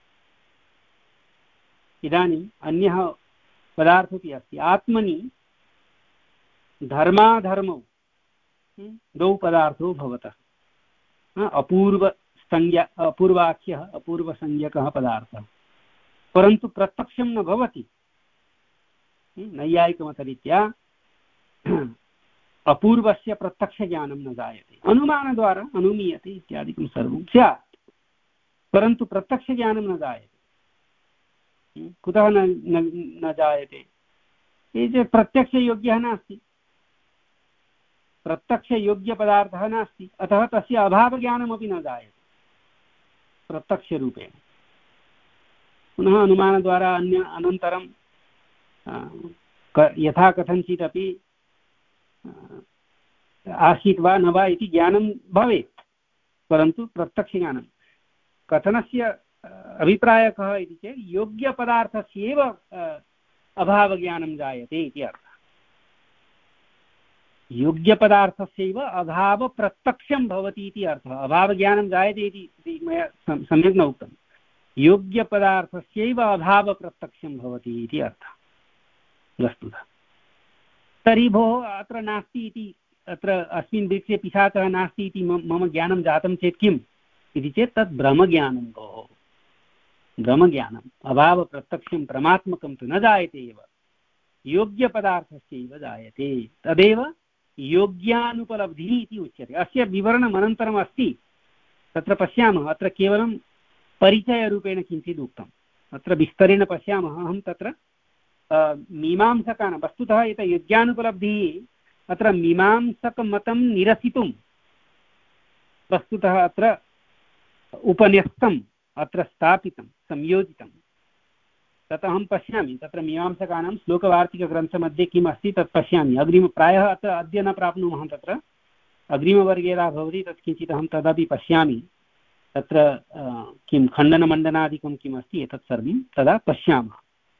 इदानीम् अन्यः पदार्थोऽपि अस्ति आत्मनि धर्माधर्मौ द्वौ पदार्थौ भवतः अपूर्वसंज्ञा अपूर्वाख्यः अपूर्वसंज्ञकः पदार्थः परन्तु प्रत्यक्षं न भवति नैयायिकमतरीत्या अपूर्वस्य प्रत्यक्षज्ञानं न जायते अनुमानद्वारा अनुमीयते इत्यादिकं सर्वं स्यात् परन्तु प्रत्यक्षज्ञानं न जायते कुतः न न जायते ये प्रत्यक्षयोग्यः नास्ति प्रत्यक्षयोग्यपदार्थः नास्ति अतः तस्य अभावज्ञानमपि न जायते प्रत्यक्षरूपेण पुनः अनुमानद्वारा अन्य अनन्तरं यथा कथञ्चित् अपि आसीत् वा न वा इति ज्ञानं भवेत् परन्तु प्रत्यक्षज्ञानं कथनस्य अभिप्रायः कः इति चेत् योग्यपदार्थस्यैव अभावज्ञानं जायते इति अर्थः। योग्यपदार्थस्यैव अभावप्रत्यक्षं भवति इति अर्थः। अभावज्ञानं जायते इति मया सम्यक् न उक्तं। योग्यपदार्थस्यैव अभावप्रत्यक्षं भवति इति अर्थः वस्तुतः। तर्हि भोः अत्र नास्ति इति, अत्र अस्मिन् वृक्षे पिशाचः नास्ति इति मम ज्ञानं जातं चेत् किम् इति चेत् तत् भ्रमज्ञानं भोः, भ्रमज्ञानम्। अभावप्रत्यक्षं परमात्मकं तु न जायते एव, योग्यपदार्थस्यैव जायते। तदेव योग्यानुपलब्धिः इति उच्यते। अस्य विवरणम् अनन्तरम् अस्ति, तत्र पश्यामः। अत्र केवलं परिचयरूपेण किञ्चित् उक्तम्, अत्र विस्तरेण पश्यामः। अहं तत्र मीमांसकानां, वस्तुतः एतत् योग्यानुपलब्धिः अत्र मीमांसकमतं निरसितुं वस्तुतः अत्र उपन्यस्तम्, अत्र स्थापितं, संयोजितं। तत् अहं पश्यामि, तत्र मीमांसकानां श्लोकवार्तिकग्रन्थमध्ये किम् अस्ति तत् पश्यामि। अग्रिम प्रायः अत्र अद्य न प्राप्नुमः, तत्र अग्रिमवर्गे यदा भवति तत् किञ्चित् अहं तदपि पश्यामि। तत्र किं खण्डनमण्डनादिकं किम् अस्ति एतत् सर्वं तदा पश्यामः।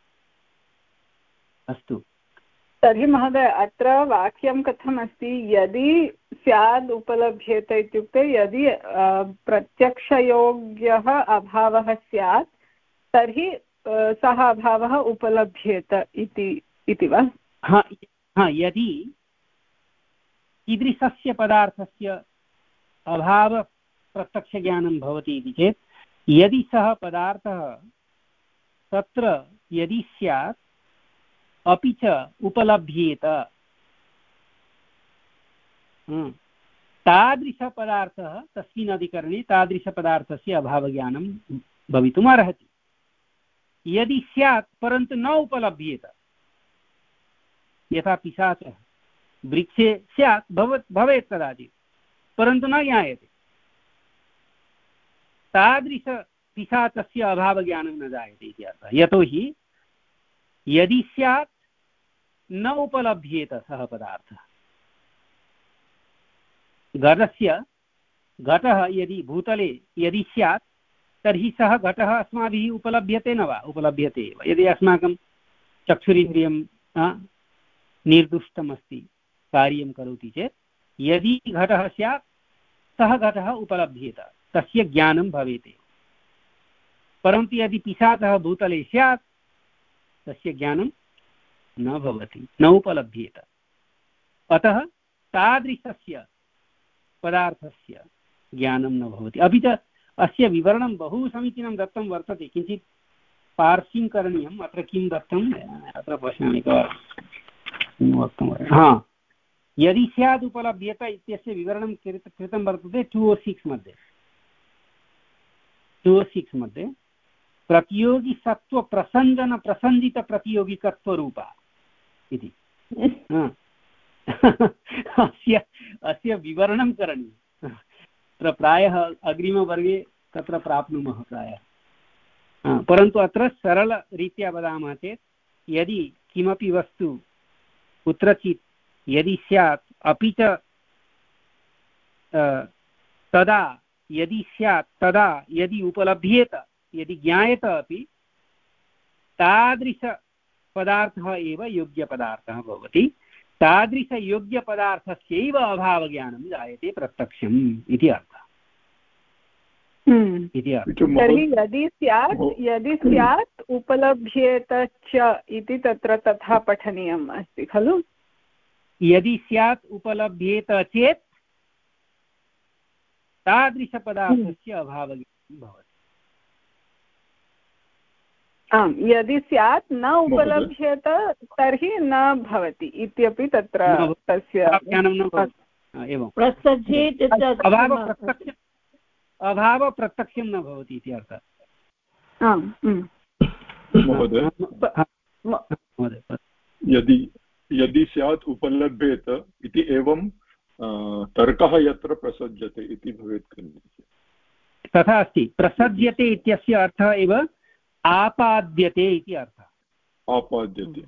अस्तु, तर्हि महोदय अत्र वाक्यं कथमस्ति, यदि स्याद् उपलभ्येत इत्युक्ते यदि प्रत्यक्षयोग्यः अभावः स्यात् तर्हि सः अभावः उपलभ्येत इति वा? हा हा, यदि कीदृशस्य पदार्थस्य अभावप्रत्यक्षज्ञानं भवति इति चेत्, यदि सः पदार्थः तत्र यदि स्यात् अपि च उपलभ्येत, तादृशपदार्थः तस्मिन् अधिकरणे तादृशपदार्थस्य अभावज्ञानं भवितुम् अर्हति। यदि स्यात् परन्तु न उपलभ्येत, यथा पिशाचः वृक्षे स्यात् भवत् भवेत् कदाचित् परन्तु न ज्ञायते, तादृशपिशाचस्य अभावज्ञानं न जायते इति अर्थः। यतोहि यदि स्यात् न उपलभ्येत सः पदार्थः। घटस्य घटः यदि भूतले यदि स्यात् तर्हि सः घटः अस्माभिः उपलभ्यते न वा? उपलभ्यते एव। यदि अस्माकं चक्षुरिन्द्रियं निर्दुष्टमस्ति, कार्यं करोति चेत्, यदि घटः स्यात् सः घटः उपलभ्येत, तस्य ज्ञानं भवेत्। परन्तु यदि पिशाचः भूतले स्यात् तस्य ज्ञानं न भवति, न उपलभ्येत। अतः तादृशस्य पदार्थस्य ज्ञानं न भवति। अपि च अस्य विवरणं बहु समीचीनं दत्तं वर्तते, किञ्चित् पार्सिङ्ग् करणीयम्। अत्र किं दत्तम्, अत्र पश्यामि किं वक्तुं। हा, यदि स्यात् उपलभ्येत इत्यस्य विवरणं कृतं वर्तते टु ओ सिक्स् मध्ये। टु ओ सिक्स् मध्ये प्रतियोगिसत्त्वप्रसञ्जनप्रसञ्जितप्रतियोगिकत्वरूपा इति अस्य अस्य विवरणं करणीयम्। तत्र प्रायः अग्रिमवर्गे तत्र प्राप्नुमः प्रायः। परन्तु अत्र सरलरीत्या वदामः चेत्, यदि किमपि वस्तु कुत्रचित् यदि स्यात् अपि च तदा यदि स्यात् तदा यदि उपलभ्येत, यदि ज्ञायेत अपि, तादृशपदार्थः एव योग्यपदार्थः भवति। तादृशयोग्यपदार्थस्यैव अभावज्ञानं जायते प्रत्यक्षम् इति अर्थः। इति अर्थः। तर्हि यदि स्यात् यदि स्यात् उपलभ्येत च इति तत्र तथा पठनीयम् अस्ति खलु? यदि स्यात् उपलभ्येत चेत् तादृशपदार्थस्य अभावज्ञानं भवति। आम्, यदि स्यात् न उपलभ्येत तर्हि न भवति इत्यपि तत्र तस्य ज्ञानं न भवति। एवं प्रसज्येत् अभावप्रत्यक्षम् अभावप्रत्यक्षं न भवति इति अर्थः। आम्, महोदय, यदि यदि स्यात् उपलभ्येत इति एवं तर्कः यत्र प्रसज्यते इति भवेत् खलु? तथा अस्ति। प्रसज्यते इत्यस्य अर्थः एव आपाद्यते इति अर्थः। आपाद्यते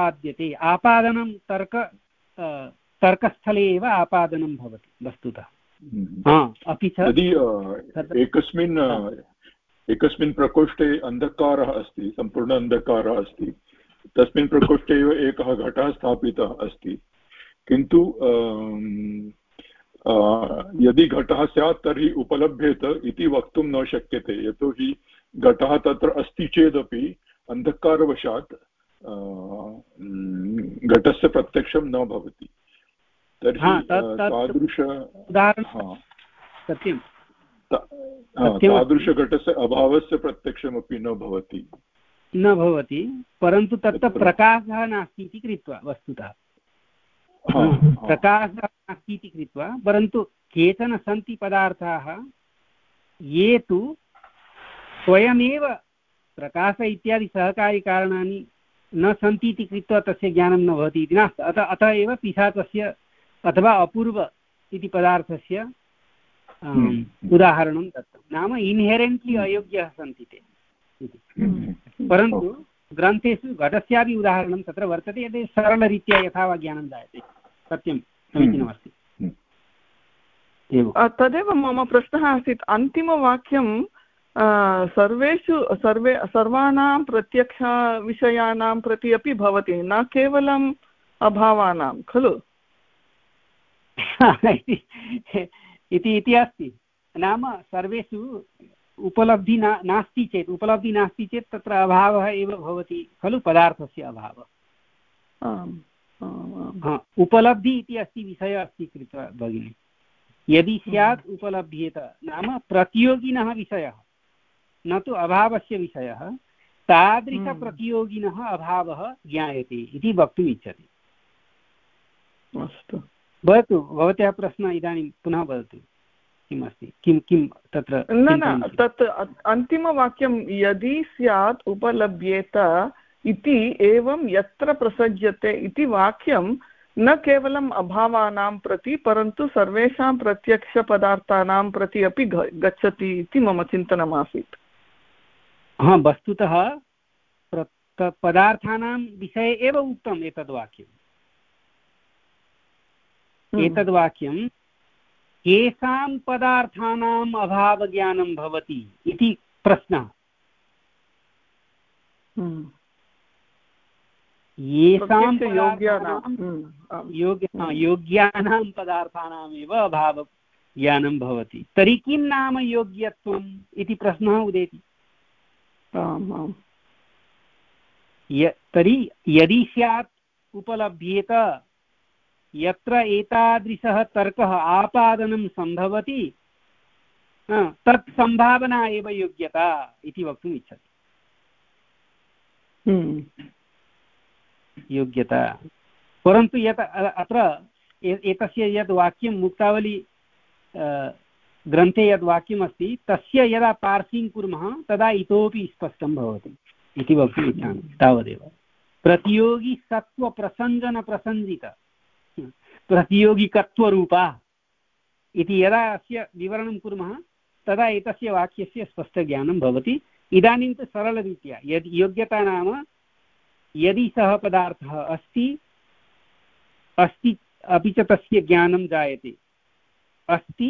आपाद्यते आपादनं तर्क तर्कस्थले एव आपादनं भवति वस्तुतः। अपि च यदि एकस्मिन् एकस्मिन् प्रकोष्ठे अन्धकारः अस्ति, सम्पूर्ण अन्धकारः अस्ति, तस्मिन् प्रकोष्ठे एव एकः घटः स्थापितः अस्ति, किन्तु यदि घटः स्यात् तर्हि उपलभ्येत इति वक्तुं न शक्यते, यतोहि घटः तत्र अस्ति चेदपि अन्धकारवशात् घटस्य प्रत्यक्षं न भवति। तर्हि तादृश सत्यं तादृशघटस्य अभावस्य प्रत्यक्षमपि न भवति न भवति परन्तु तत्र प्रकाशः नास्ति इति कृत्वा वस्तुतः प्रकाशः नास्ति इति कृत्वा, परन्तु केचन सन्ति पदार्थाः ये तु स्वयमेव प्रकाश इत्यादि सहकारिकारणानि न सन्ति इति कृत्वा तस्य ज्ञानं न भवति इति नास्ति। अतः अतः एव पिशाचस्य अथवा अपूर्व इति पदार्थस्य उदाहरणं दत्तं, नाम इन्हेरेण्ट्लि अयोग्यः सन्ति ते इति। परन्तु ग्रन्थेषु घटस्यापि उदाहरणं तत्र वर्तते, यद् सरलरीत्या यथा वा ज्ञानं जायते। सत्यं, समीचीनमस्ति। तदेव मम प्रश्नः आसीत्, अन्तिमवाक्यं सर्वेषु सर्वे सर्वाणां प्रत्यक्षविषयाणां प्रति अपि भवति, न केवलम् अभावानां, खलु? इति इति अस्ति, नाम सर्वेषु उपलब्धि ना नास्ति चेत् उपलब्धि नास्ति चेत् तत्र अभावः एव भवति खलु, पदार्थस्य अभावः। उपलब्धि इति अस्ति, विषयः अस्ति कृत्वा भगिनि, यदि स्यात् उपलभ्येत नाम प्रतियोगिनः विषयः, न तु अभावस्य विषयः, तादृशप्रतियोगिनः अभावः ज्ञायते इति वक्तुम् इच्छति। अस्तु, वदतु, भवत्याः प्रश्नः इदानीं पुनः वदतु, किम् अस्ति, किं किं तत्र? न न तत् अन्तिमवाक्यं यदि स्यात् उपलभ्येत इति एवं यत्र प्रसज्यते इति वाक्यं न केवलम् अभावानां प्रति परन्तु सर्वेषां प्रत्यक्षपदार्थानां प्रति अपि गच्छति इति मम चिन्तनमासीत्। हा, वस्तुतः पदार्थानां विषये एव उक्तम् एतद्वाक्यम्। एतद्वाक्यं केषां पदार्थानाम् अभावज्ञानं भवति इति प्रश्नः। येषां योग्यानां पदार्थानामेव अभावज्ञानं भवति, तर्हि किं नाम योग्यत्वम् इति प्रश्नः उदेति। तर्हि यदि स्यात् उपलभ्येत यत्र एतादृशः तर्कः आपादनं सम्भवति तत् सम्भावना एव योग्यता इति वक्तुम् इच्छति। योग्यता, परन्तु यत् अत्र एतस्य यद् वाक्यं मुक्तावली ग्रन्थे यद् वाक्यमस्ति तस्य यदा पार्सिङ्ग् कुर्मः तदा इतोपि स्पष्टं भवति इति वक्तुम् इच्छामि। तावदेव प्रतियोगी सत्त्वप्रसञ्जनप्रसञ्जित प्रतियोगिकत्वरूपा इति यदा अस्य विवरणं कुर्मः तदा एतस्य वाक्यस्य स्पष्टज्ञानं भवति। इदानीं तु सरलरीत्या यद् योग्यता नाम यदि सः पदार्थः अस्ति अस्ति अपि च तस्य ज्ञानं जायते, अस्ति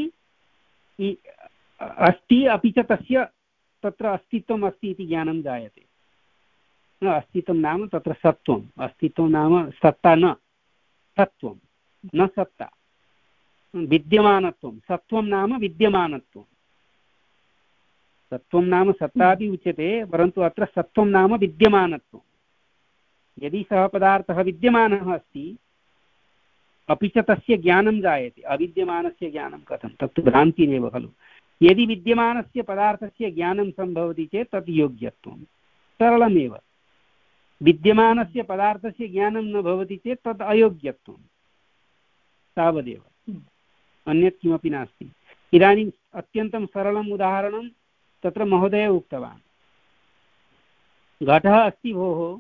अस्ति अपि च तस्य तत्र अस्तित्वम् अस्ति इति ज्ञानं जायते। अस्तित्वं नाम तत्र सत्त्वम्, अस्तित्वं नाम सत्ता न सत्त्वं न सत्ता, विद्यमानत्वं, सत्त्वं नाम विद्यमानत्वं। सत्त्वं नाम सत्ता अपि उच्यते, परन्तु अत्र सत्त्वं नाम विद्यमानत्वं। यदि सः पदार्थः विद्यमानः अस्ति अपि च तस्य ज्ञानं जायते, अविद्यमानस्य ज्ञानं कथं, तत्तु भ्रान्तिरेव खलु। यदि विद्यमानस्य पदार्थस्य ज्ञानं सम्भवति चेत् तत् योग्यत्वं, सरलमेव। विद्यमानस्य पदार्थस्य ज्ञानं न भवति चेत् तत् अयोग्यत्वं, तावदेव, अन्यत् किमपि नास्ति। इदानीम् अत्यन्तं सरलम् उदाहरणं तत्र महोदय उक्तवान्। घटः अस्ति भोः,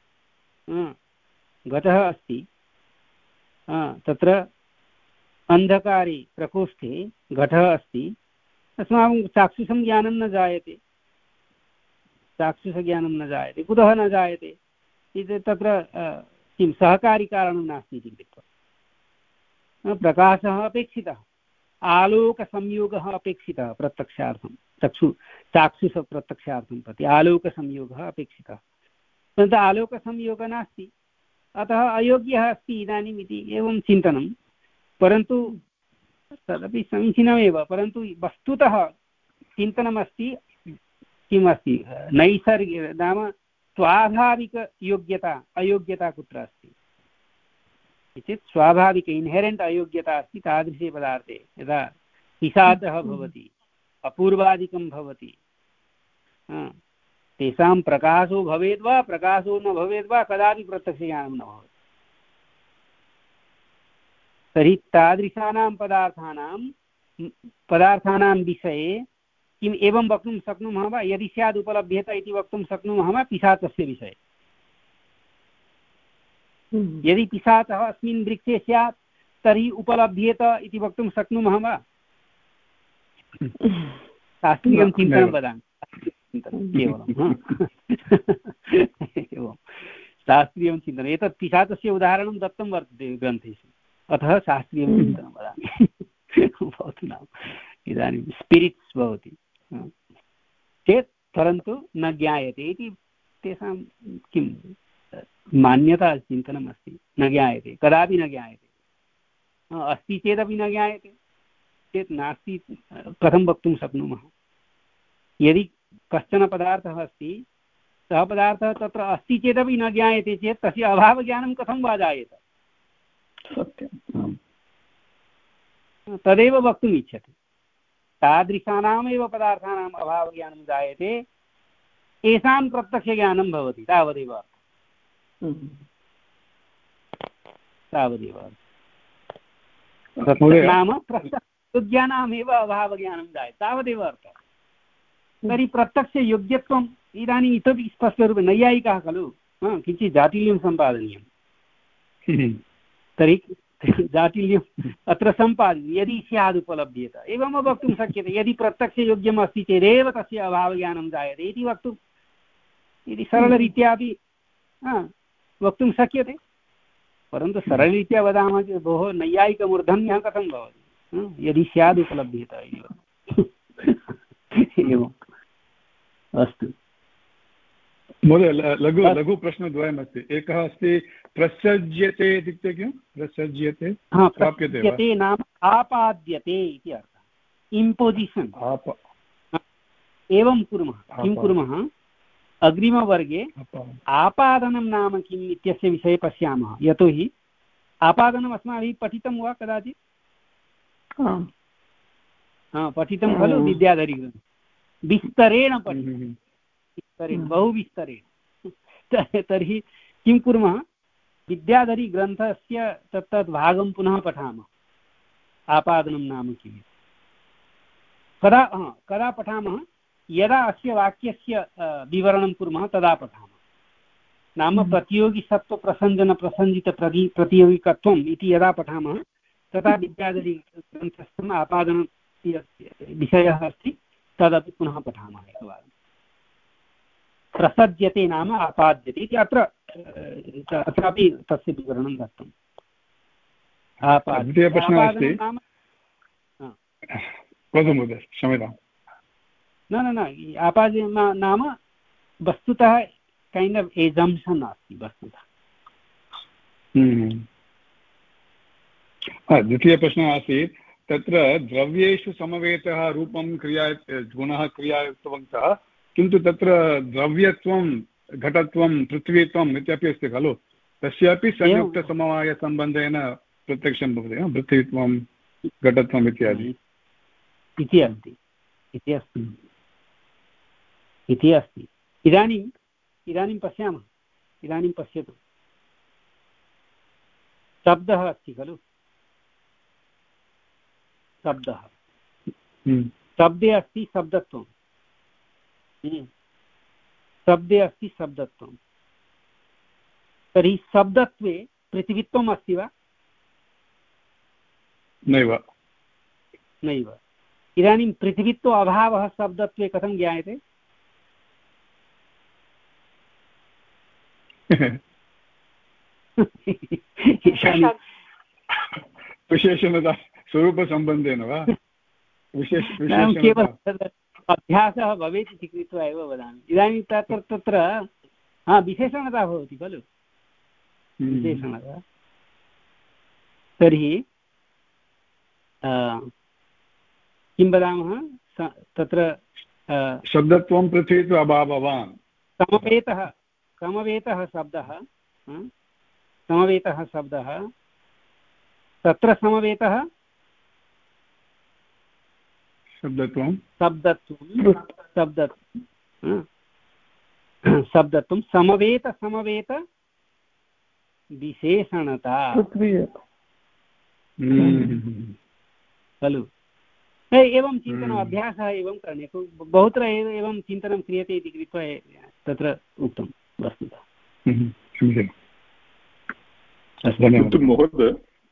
घटः अस्ति, तत्र अन्धकारे प्रकोष्ठे घटः अस्ति, अस्माकं चाक्षुषं ज्ञानं न जायते, चाक्षुषज्ञानं न जायते। कुतः न जायते इति तत्र किं सहकारिकारणं नास्ति इति कृत्वा प्रकाशः अपेक्षितः। आलोकसंयोगः अपेक्षितः प्रत्यक्षार्थं चक्षु चाक्षुष प्रत्यक्षार्थं प्रति आलोकसंयोगः अपेक्षितः परन्तु आलोकसंयोगः नास्ति अतः अयोग्यः अस्ति इदानीम् इति एवं चिन्तनं परन्तु तदपि समीचीनमेव परन्तु वस्तुतः चिन्तनमस्ति किमस्ति नैसर्गिक नाम स्वाभाविकयोग्यता अयोग्यता कुत्र अस्ति चेत् स्वाभाविक इन्हेरेण्ट् अयोग्यता अस्ति तादृशे पदार्थे यदा पिशाचः भवति अपूर्वादिकं भवति तेषां प्रकाशो भवेद् वा प्रकाशो न भवेद् वा कदापि प्रत्यक्षज्ञानं न भवति तर्हि तादृशानां पदार्थानां पदार्थानां विषये किम् एवं वक्तुं शक्नुमः वा यदि स्यात् उपलभ्येत इति वक्तुं शक्नुमः वा पिशाचस्य विषये यदि पिशाचः अस्मिन् वृक्षे स्यात् तर्हि उपलभ्येत इति वक्तुं शक्नुमः वा शास्त्रीयं चिन्तनं वदामि केवलं एवं शास्त्रीयं चिन्तनम् एतत् पिशाचस्य उदाहरणं दत्तं वर्तते ग्रन्थेषु अतः शास्त्रीयं चिन्तनं वदामि भवतु नाम इदानीं स्पिरिट्स् भवति चेत् परन्तु न ज्ञायते इति तेषां किं मान्यता चिन्तनम् अस्ति न ज्ञायते कदापि न ज्ञायते अस्ति चेदपि न ज्ञायते चेत् नास्ति कथं वक्तुं शक्नुमः यदि कश्चन पदार्थः अस्ति सः पदार्थः तत्र अस्ति चेदपि न ज्ञायते चेत् तस्य अभावज्ञानं कथं वा जायेत सत्यं तदेव वक्तुम् इच्छति तादृशानामेव पदार्थानाम् अभावज्ञानं जायते येषां प्रत्यक्षज्ञानं भवति तावदेव तावदेव नाम प्रत्यक्षज्ञानामेव अभावज्ञानं जायते तावदेव अर्थः तर्हि प्रत्यक्षयोग्यत्वम् इदानीम् इतोपि स्पष्टरूपेण नैयायिकाः खलु किञ्चित् जाटिल्यं सम्पादनीयं तर्हि जाटिल्यम् अत्र सम्पाद्य यदि स्यादुपलभ्येत एवं वक्तुं शक्यते यदि प्रत्यक्षयोग्यम् अस्ति चेदेव तस्य अभावज्ञानं जायते इति वक्तुं यदि सरलरीत्यापि वक्तुं शक्यते परन्तु सरलरीत्या वदामः चेत् भोः नैयायिकमूर्धन्यः कथं भवति यदि स्यादुपलभ्येत इति एवम् अस्तु महोदय लघु लघु प्रश्नद्वयमस्ति एकः अस्ति प्रसज्यते इत्युक्ते किं प्रसज्यते प्राप्यते नाम आपाद्यते इति अर्थः इम्पोजिशन् एवं कुर्मः किं कुर्मः अग्रिमवर्गे आपादनं नाम किम् इत्यस्य विषये पश्यामः यतोहि आपादनम् अस्माभिः पठितं वा कदाचित् पठितं खलु विद्याधरीग्रन्थे विस्तरेण पठितं विस्तरेण बहु विस्तरेण तर्हि किं कुर्मः विद्याधरीग्रन्थस्य तत् तद् भागं पुनः पठामः आपादनं नाम किम् कदा कदा पठामः यदा अस्य वाक्यस्य विवरणं कुर्मः तदा पठामः नाम प्रतियोगिसत्त्वप्रसञ्जनप्रसञ्जितप्रति प्रतियोगिकत्वम् इति यदा पठामः तदा विद्याधरीग्रन्थस्थम् आपादनं विषयः अस्ति तदपि पुनः पठामः एकवारं प्रसज्यते नाम आपाद्यते इति अत्र अत्रापि तस्य विवरणं दत्तम् द्वितीयः प्रश्नः अस्ति वदतु महोदय क्षम्यतां न न न आपादनं नाम वस्तुतः कैण्ड् आफ् एजम्पन् अस्ति वस्तुतः द्वितीयप्रश्नः आसीत् तत्र द्रव्येषु समवेतः रूपं क्रिया गुणः क्रिया उक्तवन्तः किन्तु तत्र द्रव्यत्वं घटत्वं पृथ्वीत्वम् इत्यपि अस्ति खलु तस्यापि संयुक्तसमवायसम्बन्धेन प्रत्यक्षं भवति पृथ्वीत्वं घटत्वम् इत्यादि इति अस्ति इति अस्ति इति अस्ति इदानीम् इदानीं पश्यामः इदानीं पश्यतु शब्दः अस्ति खलु शब्दः शब्दे अस्ति शब्दत्वं शब्दे अस्ति शब्दत्वं तर्हि शब्दत्वे पृथिवीत्वम् अस्ति वा नैव नैव इदानीं पृथिवीत्व अभावः शब्दत्वे कथं ज्ञायते विशेषणता स्वरूपसम्बन्धेन वा विशेष केवलं अभ्यासः भवेत् इति कृत्वा एव वदामि। इदानीं तत्र तत्र हा विशेषणता भवति खलु, विशेषणता। तर्हि किं वदामः तत्र शब्दत्वं पृथ्वी तु अभाववान् समवेतः समवेतः शब्दः समवेतः शब्दः तत्र समवेतः शब्दत्वं शब्दत्वं शब्दत्वं शब्दत्वं समवेत समवेत विशेषणता खलु। एवं चिन्तनम् अभ्यासः एवं करणीयः, बहुत्र एवं चिन्तनं क्रियते इति कृत्वा तत्र उक्तं वस्तुतः। महोदय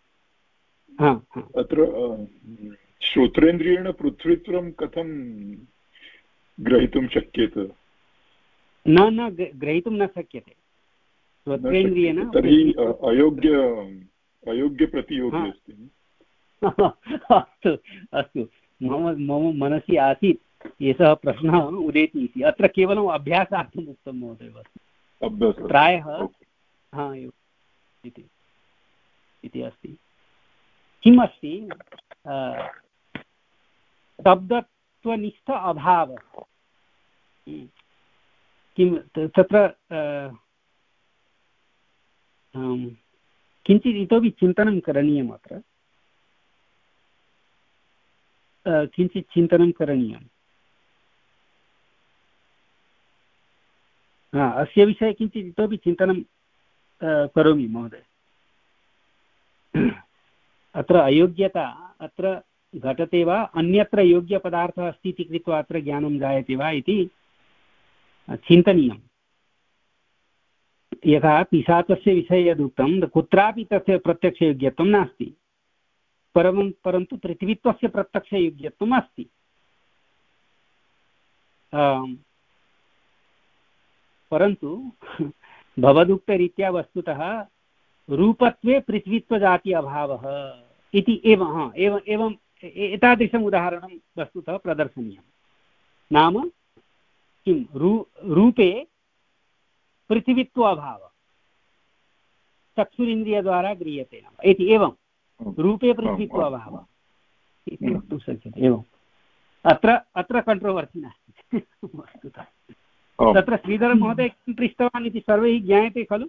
अत्र श्रोत्रेन्द्रियेण पृथ्वीत्वं कथं ग्रहीतुं शक्यते? न न ग्रहीतुं न शक्यते श्रोत्रेन्द्रियेण। तर्हि अयोग्य अयोग्यप्रतियोगी अस्ति। अस्तु अस्तु, मम मम मनसि आसीत् एषः प्रश्नः उदेति इति। अत्र केवलम् अभ्यासार्थम् उक्तं महोदय, प्रायः हा इति इति अस्ति। किम् अस्ति शब्दत्वनिष्ठ अभावः, किं तत्र किञ्चित् इतोपि चिन्तनं करणीयम्। अत्र किञ्चित् चिन्तनं करणीयम्। हा अस्य विषये किञ्चित् इतोपि चिन्तनं करोमि महोदय। अत्र अयोग्यता अत्र घटते वा अन्यत्र योग्यपदार्थः अस्ति इति कृत्वा अत्र ज्ञानं जायते वा इति चिन्तनीयम्। यथा पिशाचस्य विषये यदुक्तं कुत्रापि तस्य प्रत्यक्षयोग्यत्वं नास्ति, परं परन्तु पृथ्वीत्वस्य प्रत्यक्षयोग्यत्वम् अस्ति। परन्तु भवदुक्तरीत्या वस्तुतः रूपत्वे पृथ्वीत्वजाति अभावः इति एवं हा एवं एवं एतादृशम् उदाहरणं वस्तुतः प्रदर्शनीयं। नाम किं रू रूपे पृथ्वीत्व अभावः चक्षुरिन्द्रियद्वारा गृह्यते नाम इति एवं रूपे पृथ्वीत्व अभावः इति वक्तुं शक्यते। एवम् अत्र अत्र कण्ट्रोवर्सि नास्ति वस्तुतः। तत्र श्रीधरमहोदय किं पृष्टवान् इति सर्वैः ज्ञायते खलु।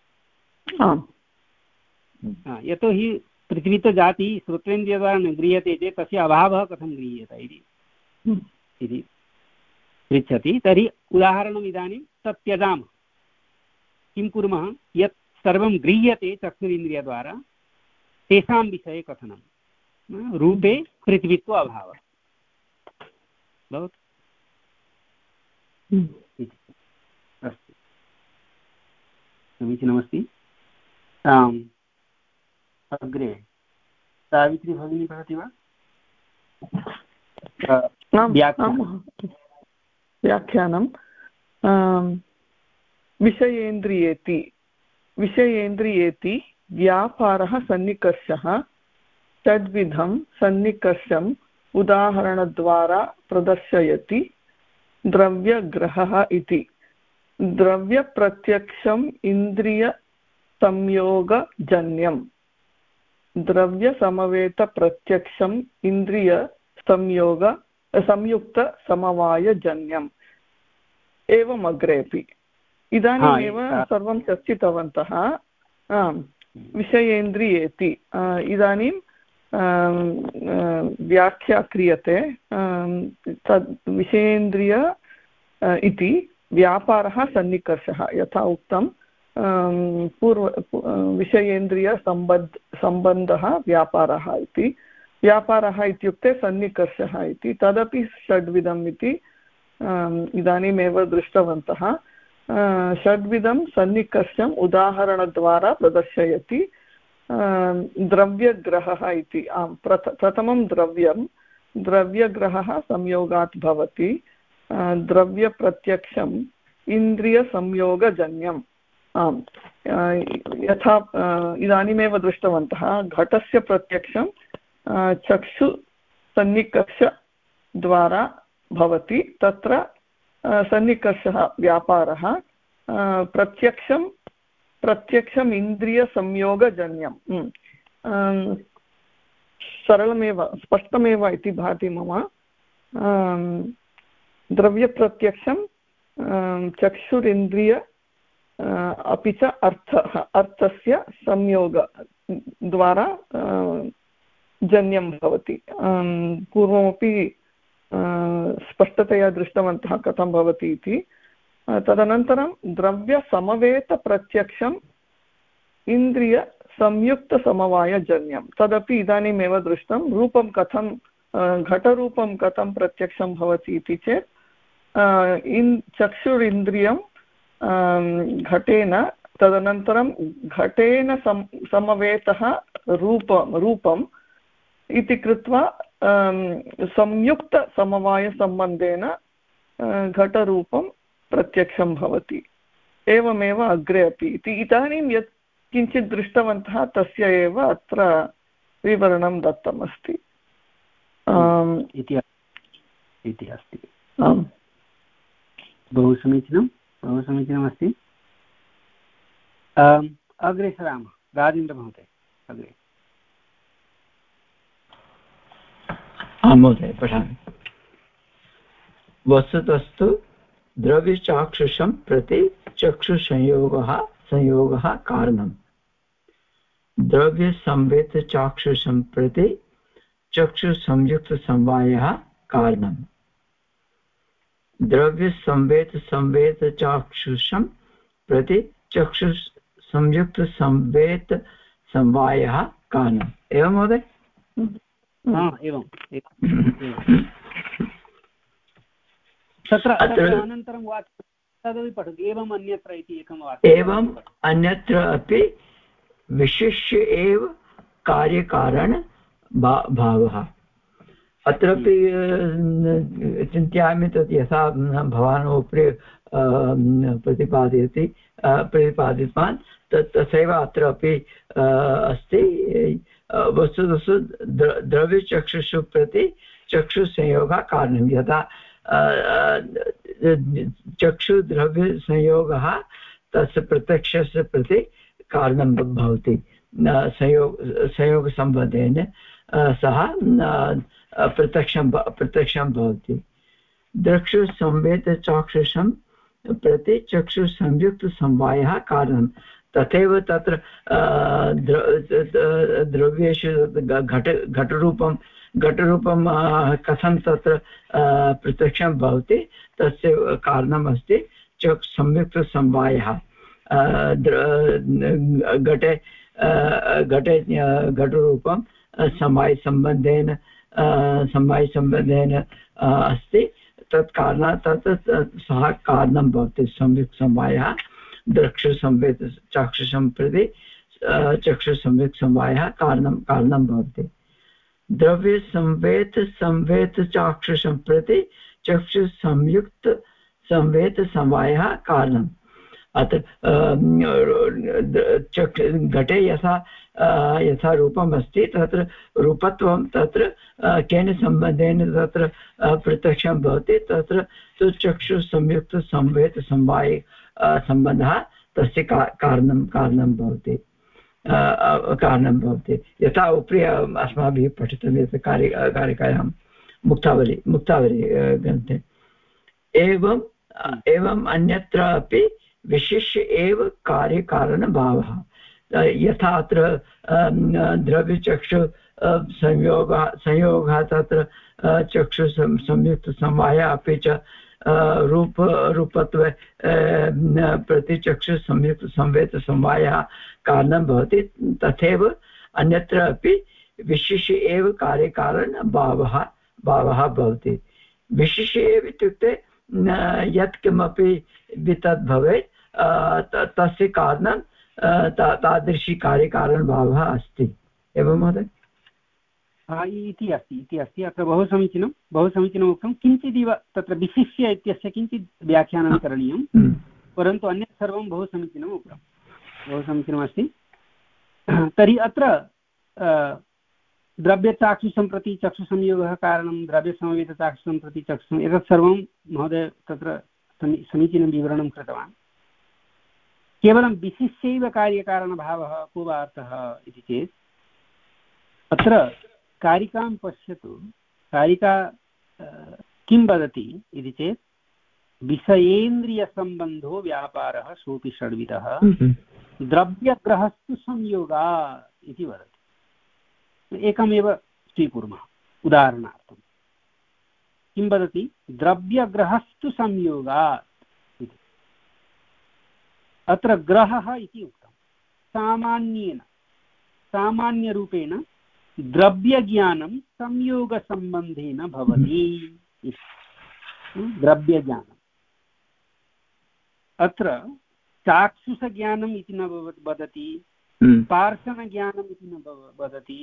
यतोहि पृथ्वीत्वजातिः श्रोत्रेन्द्रियद्वारा न गृह्यते चेत् तस्य अभावः कथं गृह्यते इति पृच्छति। तर्हि उदाहरणम् इदानीं तत् त्यजामः। किं कुर्मः, यत् सर्वं गृह्यते चक्षुरिन्द्रियद्वारा तेषां विषये कथनं रूपे पृथ्वीत्व अभावः भवतु। अस्तु, समीचीनमस्ति। आम्, अग्रे सावित्री भगिनी भवति वा? व्याख्यानं विषयेन्द्रियेति विषयेन्द्रियेति व्यापारः सन्निकर्षः तद्विधं सन्निकर्षम् उदाहरणद्वारा प्रदर्शयति द्रव्यग्रहः इति। द्रव्यप्रत्यक्षम् इन्द्रियसंयोगजन्यम्। द्रव्यसमवेतप्रत्यक्षम् इन्द्रियसंयोग संयुक्तसमवायजन्यम्। एवम् अग्रेपि इदानीमेव सर्वं चर्चितवन्तः। विषयेन्द्रियेति इदानीं व्याख्या क्रियते। तद् विषयेन्द्रिय इति व्यापारः सन्निकर्षः, यथा उक्तं पूर्व विषयेन्द्रियसम्बद्ध सम्बन्धः व्यापारः इति। व्यापारः इत्युक्ते सन्निकर्षः इति। तदपि षड्विधम् इति इदानीमेव दृष्टवन्तः। षड्विधं सन्निकर्षम् उदाहरणद्वारा प्रदर्शयति द्रव्यग्रहः इति। आम्, प्रथ प्रथमं द्रव्यं द्रव्यग्रहः संयोगात् भवति। द्रव्यप्रत्यक्षम् इन्द्रियसंयोगजन्यम्। आम्, यथा इदानीमेव दृष्टवन्तः घटस्य प्रत्यक्षं चक्षुसन्निकर्षद्वारा भवति। तत्र सन्निकर्षः व्यापारः प्रत्यक्षं प्रत्यक्षम् इन्द्रियसंयोगजन्यं। सरलमेव स्पष्टमेव इति भाति मम। द्रव्यप्रत्यक्षं चक्षुरिन्द्रिय अपि च अर्थः अर्थस्य संयोगद्वारा जन्यं भवति। पूर्वमपि स्पष्टतया दृष्टवन्तः कथं भवति इति। तदनन्तरं द्रव्यसमवेतप्रत्यक्षम् इन्द्रियसंयुक्तसमवायजन्यं तदपि इदानीमेव दृष्टं। रूपं कथं घटरूपं कथं प्रत्यक्षं भवति इति चेत् इन् चक्षुरिन्द्रियं घटेन, तदनन्तरं घटेन सम समवेतः रूपं रूपम् इति कृत्वा संयुक्तसमवायसम्बन्धेन घटरूपं प्रत्यक्षं भवति। एवमेव अग्रे अपि इति। इदानीं यत् किञ्चित् दृष्टवन्तः तस्य एव अत्र विवरणं दत्तमस्ति इति अस्ति। आम्, बहु समीचीनं, बहु समीचीनमस्ति। अग्रे सरामः। राजेन्द्रमहोदय अग्रे। आं महोदय पठामि। वस्तुतस्तु द्रव्यचाक्षुषं प्रति चक्षुसंयोगः संयोगः कारणम्। द्रव्यसंवेतचाक्षुषं प्रति चक्षुसंयुक्तसमवायः कारणम्। द्रव्यसंवेतसंवेतचाक्षुषं प्रति चक्षुसंयुक्तसंवेतसमवायः कारणम्। एवं महोदय? एवं तत्र अनन्तरं वाक्यं तदपि पठतु। एवम् अन्यत्र इति एकं वाक्यम्। एवम् अन्यत्र अपि विशिष्य एव कार्यकारण भावः। अत्रापि चिन्तयामि तत् यथा भवान् उपरि प्रतिपादयति प्रतिपादितवान् तत् तथैव अत्रापि अस्ति। वस्तुतस्तु द्रव्यचक्षुषु प्रति चक्षुसंयोगः कारणं। यथा चक्षुद्रव्यसंयोगः तस्य प्रत्यक्षस्य प्रति कारणं भवति। संयोग संयोगसम्बन्धेन सः प्रत्यक्षं प्रत्यक्षं भवति। चक्षुसंवेतचाक्षुषं प्रति चक्षुसंयुक्तसमवायः कारणं। तथैव तत्र द्रव्येषु घट घटरूपं घटरूपं कथं तत्र प्रत्यक्षं भवति तस्य कारणम् अस्ति चक्षुसंयुक्तसमवायः। घटे घटे घटरूपं समवायसम्बन्धेन समवायसम्बन्धेन अस्ति। तत् कारणात् तत् सः कारणं भवति संयुक्तसमवायः। द्रक्षुसंवेत चाक्षुषं प्रति चक्षुसंयुक्तसमवायः कारणं कारणं भवति। द्रव्यसंवेतसंवेतचाक्षुषं प्रति चक्षुसंयुक्तसंवेतसमवायः कारणम्। अत्र घटे यथा यथा रूपम् अस्ति तत्र रूपत्वं तत्र केन सम्बन्धेन तत्र प्रत्यक्षं भवति। तत्र तु चक्षुसंयुक्तसंवेतसमवाय सम्बन्धः तस्य कारणं कारणं भवति कारणं भवति। यथा उपरि अस्माभिः पठितं यत् कार्य कारिकायां मुक्तावली मुक्तावली ग्रन्थे। एवम् एवम् अन्यत्र अपि विशिष्य एव कार्यकारणभावः। यथा अत्र द्रव्यचक्षु संयोगः संयोगः तत्र चक्षु संयुक्तसमवायः अपि च रूप रूपत्वे प्रति चक्षु संयुक्तसंवेतसमवायः कारणं भवति। तथैव अन्यत्र अपि विशिष्य एव कार्यकारणभावः भावः भवति। विशिष्य एव इत्युक्ते यत् किमपि तद् भवेत् तस्य कारणं तादृशी कार्यकारणभावः अस्ति। एवं महोदय इति अस्ति इति अस्ति। अत्र बहु समीचीनं बहु समीचीनम् उक्तं। किञ्चिदिव तत्र विशिष्य इत्यस्य किञ्चित् व्याख्यानं करणीयं, परन्तु अन्यत् सर्वं बहु समीचीनम् उक्तं, बहु समीचीनमस्ति। तर्हि अत्र द्रव्यचाक्षुषं प्रति चक्षुसंयोगः कारणं, द्रव्यसमवेतचाक्षुषं प्रति चक्षुषम्, एतत् सर्वं महोदय तत्र समी समीचीनं विवरणं कृतवान्। केवलं विशिष्यैव कार्यकारणभावः को वा अर्थः इति चेत् अत्र कारिकां पश्यतु, कारिका किं वदति इति चेत् विषयेन्द्रियसम्बन्धो व्यापारः सोऽपि षड्विधः द्रव्यग्रहस्तु संयोगात् इति वदति। एकमेव स्वीकुर्मः उदाहरणार्थं। किं वदति? द्रव्यग्रहस्तु संयोगात् इति। अत्र ग्रहः इति उक्तं। सामान्येन सामान्यरूपेण द्रव्यज्ञानं संयोगसम्बन्धेन भवति। द्रव्यज्ञानम् अत्र चाक्षुषज्ञानम् इति न वदति, स्पार्शनज्ञानम् इति न वदति,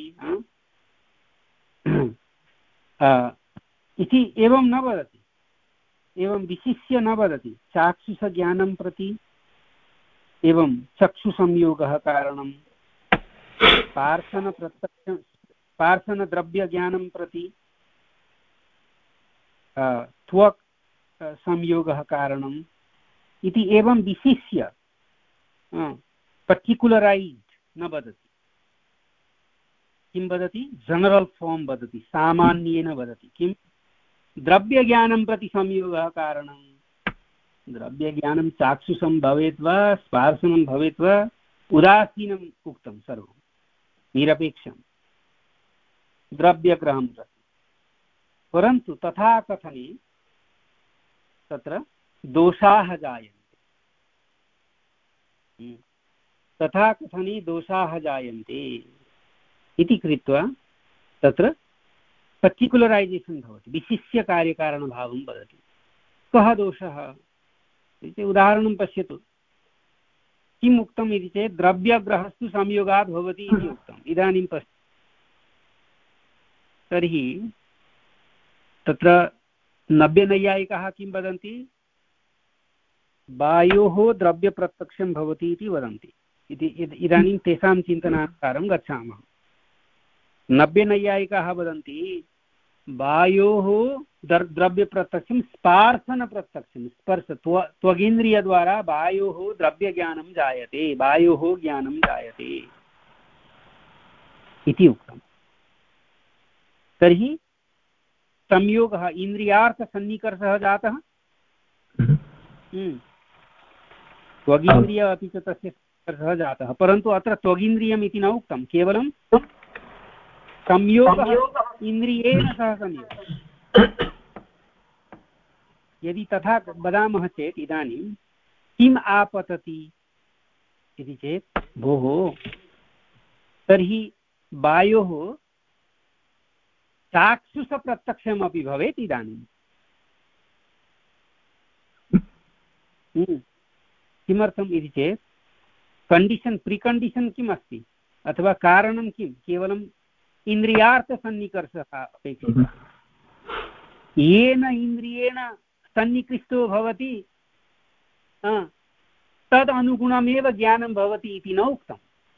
इति एवं न वदति, एवं विशिष्य न वदति। चाक्षुषज्ञानं प्रति एवं चक्षुसंयोगः कारणं, स्पार्शनप्रत्यक्ष स्पार्शनद्रव्यज्ञानं प्रति त्वक् संयोगः कारणम् इति एवं विशिष्य पर्टिकुलरैज्ड् न वदति। किं वदति? जनरल् फार्म् वदति, सामान्येन वदति। किं? द्रव्यज्ञानं प्रति संयोगः कारणं। द्रव्यज्ञानं चाक्षुषं भवेत् वा स्पार्शनं भवेत् वा, उदासीनम् उक्तं सर्वं, निरपेक्षं द्रव्यग्रहं प्रति। परन्तु तथा कथने तत्र दोषाः जायन्ते, तथा कथने दोषाः जायन्ते इति कृत्वा तत्र पर्टिकुलरैजेशन् भवति, विशिष्य कार्यकारणभावं वदति। कः दोषः इति उदाहरणं पश्यतु। किम् उक्तम् इति चेत् द्रव्यग्रहस्तु संयोगात् भवति इति उक्तम्। इदानीं पश्य, तर्हि तत्र नव्यनैयायिकाः किं वदन्ति? वायोः द्रव्यप्रत्यक्षं भवति इति वदन्ति। इति इदानीं तेषां चिन्तनानुसारं गच्छामः। नव्यनैयायिकाः वदन्ति वायोः द्रव्यप्रत्यक्षं स्पार्शनप्रत्यक्षं, स्पर्श त्व त्वगिन्द्रियद्वारा वायोः द्रव्यज्ञानं जायते, वायोः ज्ञानं जायते इति उक्तम्। तर्हि संयोगः इन्द्रियार्थसन्निकर्षः जातः, त्वगिन्द्रिय अपि च तस्य सन्निकर्षः जातः। परन्तु अत्र त्वगिन्द्रियम् इति न उक्तं, केवलं संयोगः इन्द्रियेण सह संयोगः। यदि तथा वदामः चेत् इदानीं किम् आपतति इति चेत्, भोः तर्हि वायोः चाक्षुषप्रत्यक्षमपि भवेत् इदानीं। किमर्थम् इति चेत् कण्डीशन् प्रिकण्डीशन् किम् अस्ति अथवा कारणं किं? केवलम् इन्द्रियार्थसन्निकर्षः अपेक्षितः। येन इन्द्रियेण सन्निकृष्टो भवति तदनुगुणमेव ज्ञानं भवति इति न उक्तम्।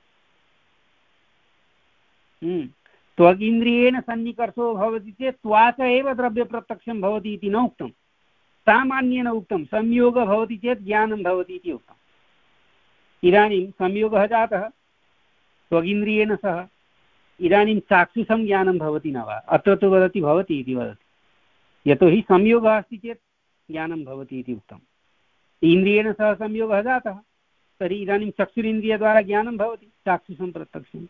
त्वगिन्द्रियेण सन्निकर्षो भवति चेत् त्वाच एव द्रव्यप्रत्यक्षं भवति इति न उक्तं, सामान्येन उक्तं। संयोगः भवति चेत् ज्ञानं भवति इति उक्तम्। इदानीं संयोगः जातः त्वगिन्द्रियेण सह, इदानीं चाक्षुषं ज्ञानं भवति न वा? अत्र तु वदति भवति इति वदति, यतोहि संयोगः अस्ति चेत् ज्ञानं भवति इति उक्तम्। इन्द्रियेण सह संयोगः जातः, तर्हि इदानीं चक्षुरिन्द्रियद्वारा ज्ञानं भवति, चाक्षुषं प्रत्यक्षम्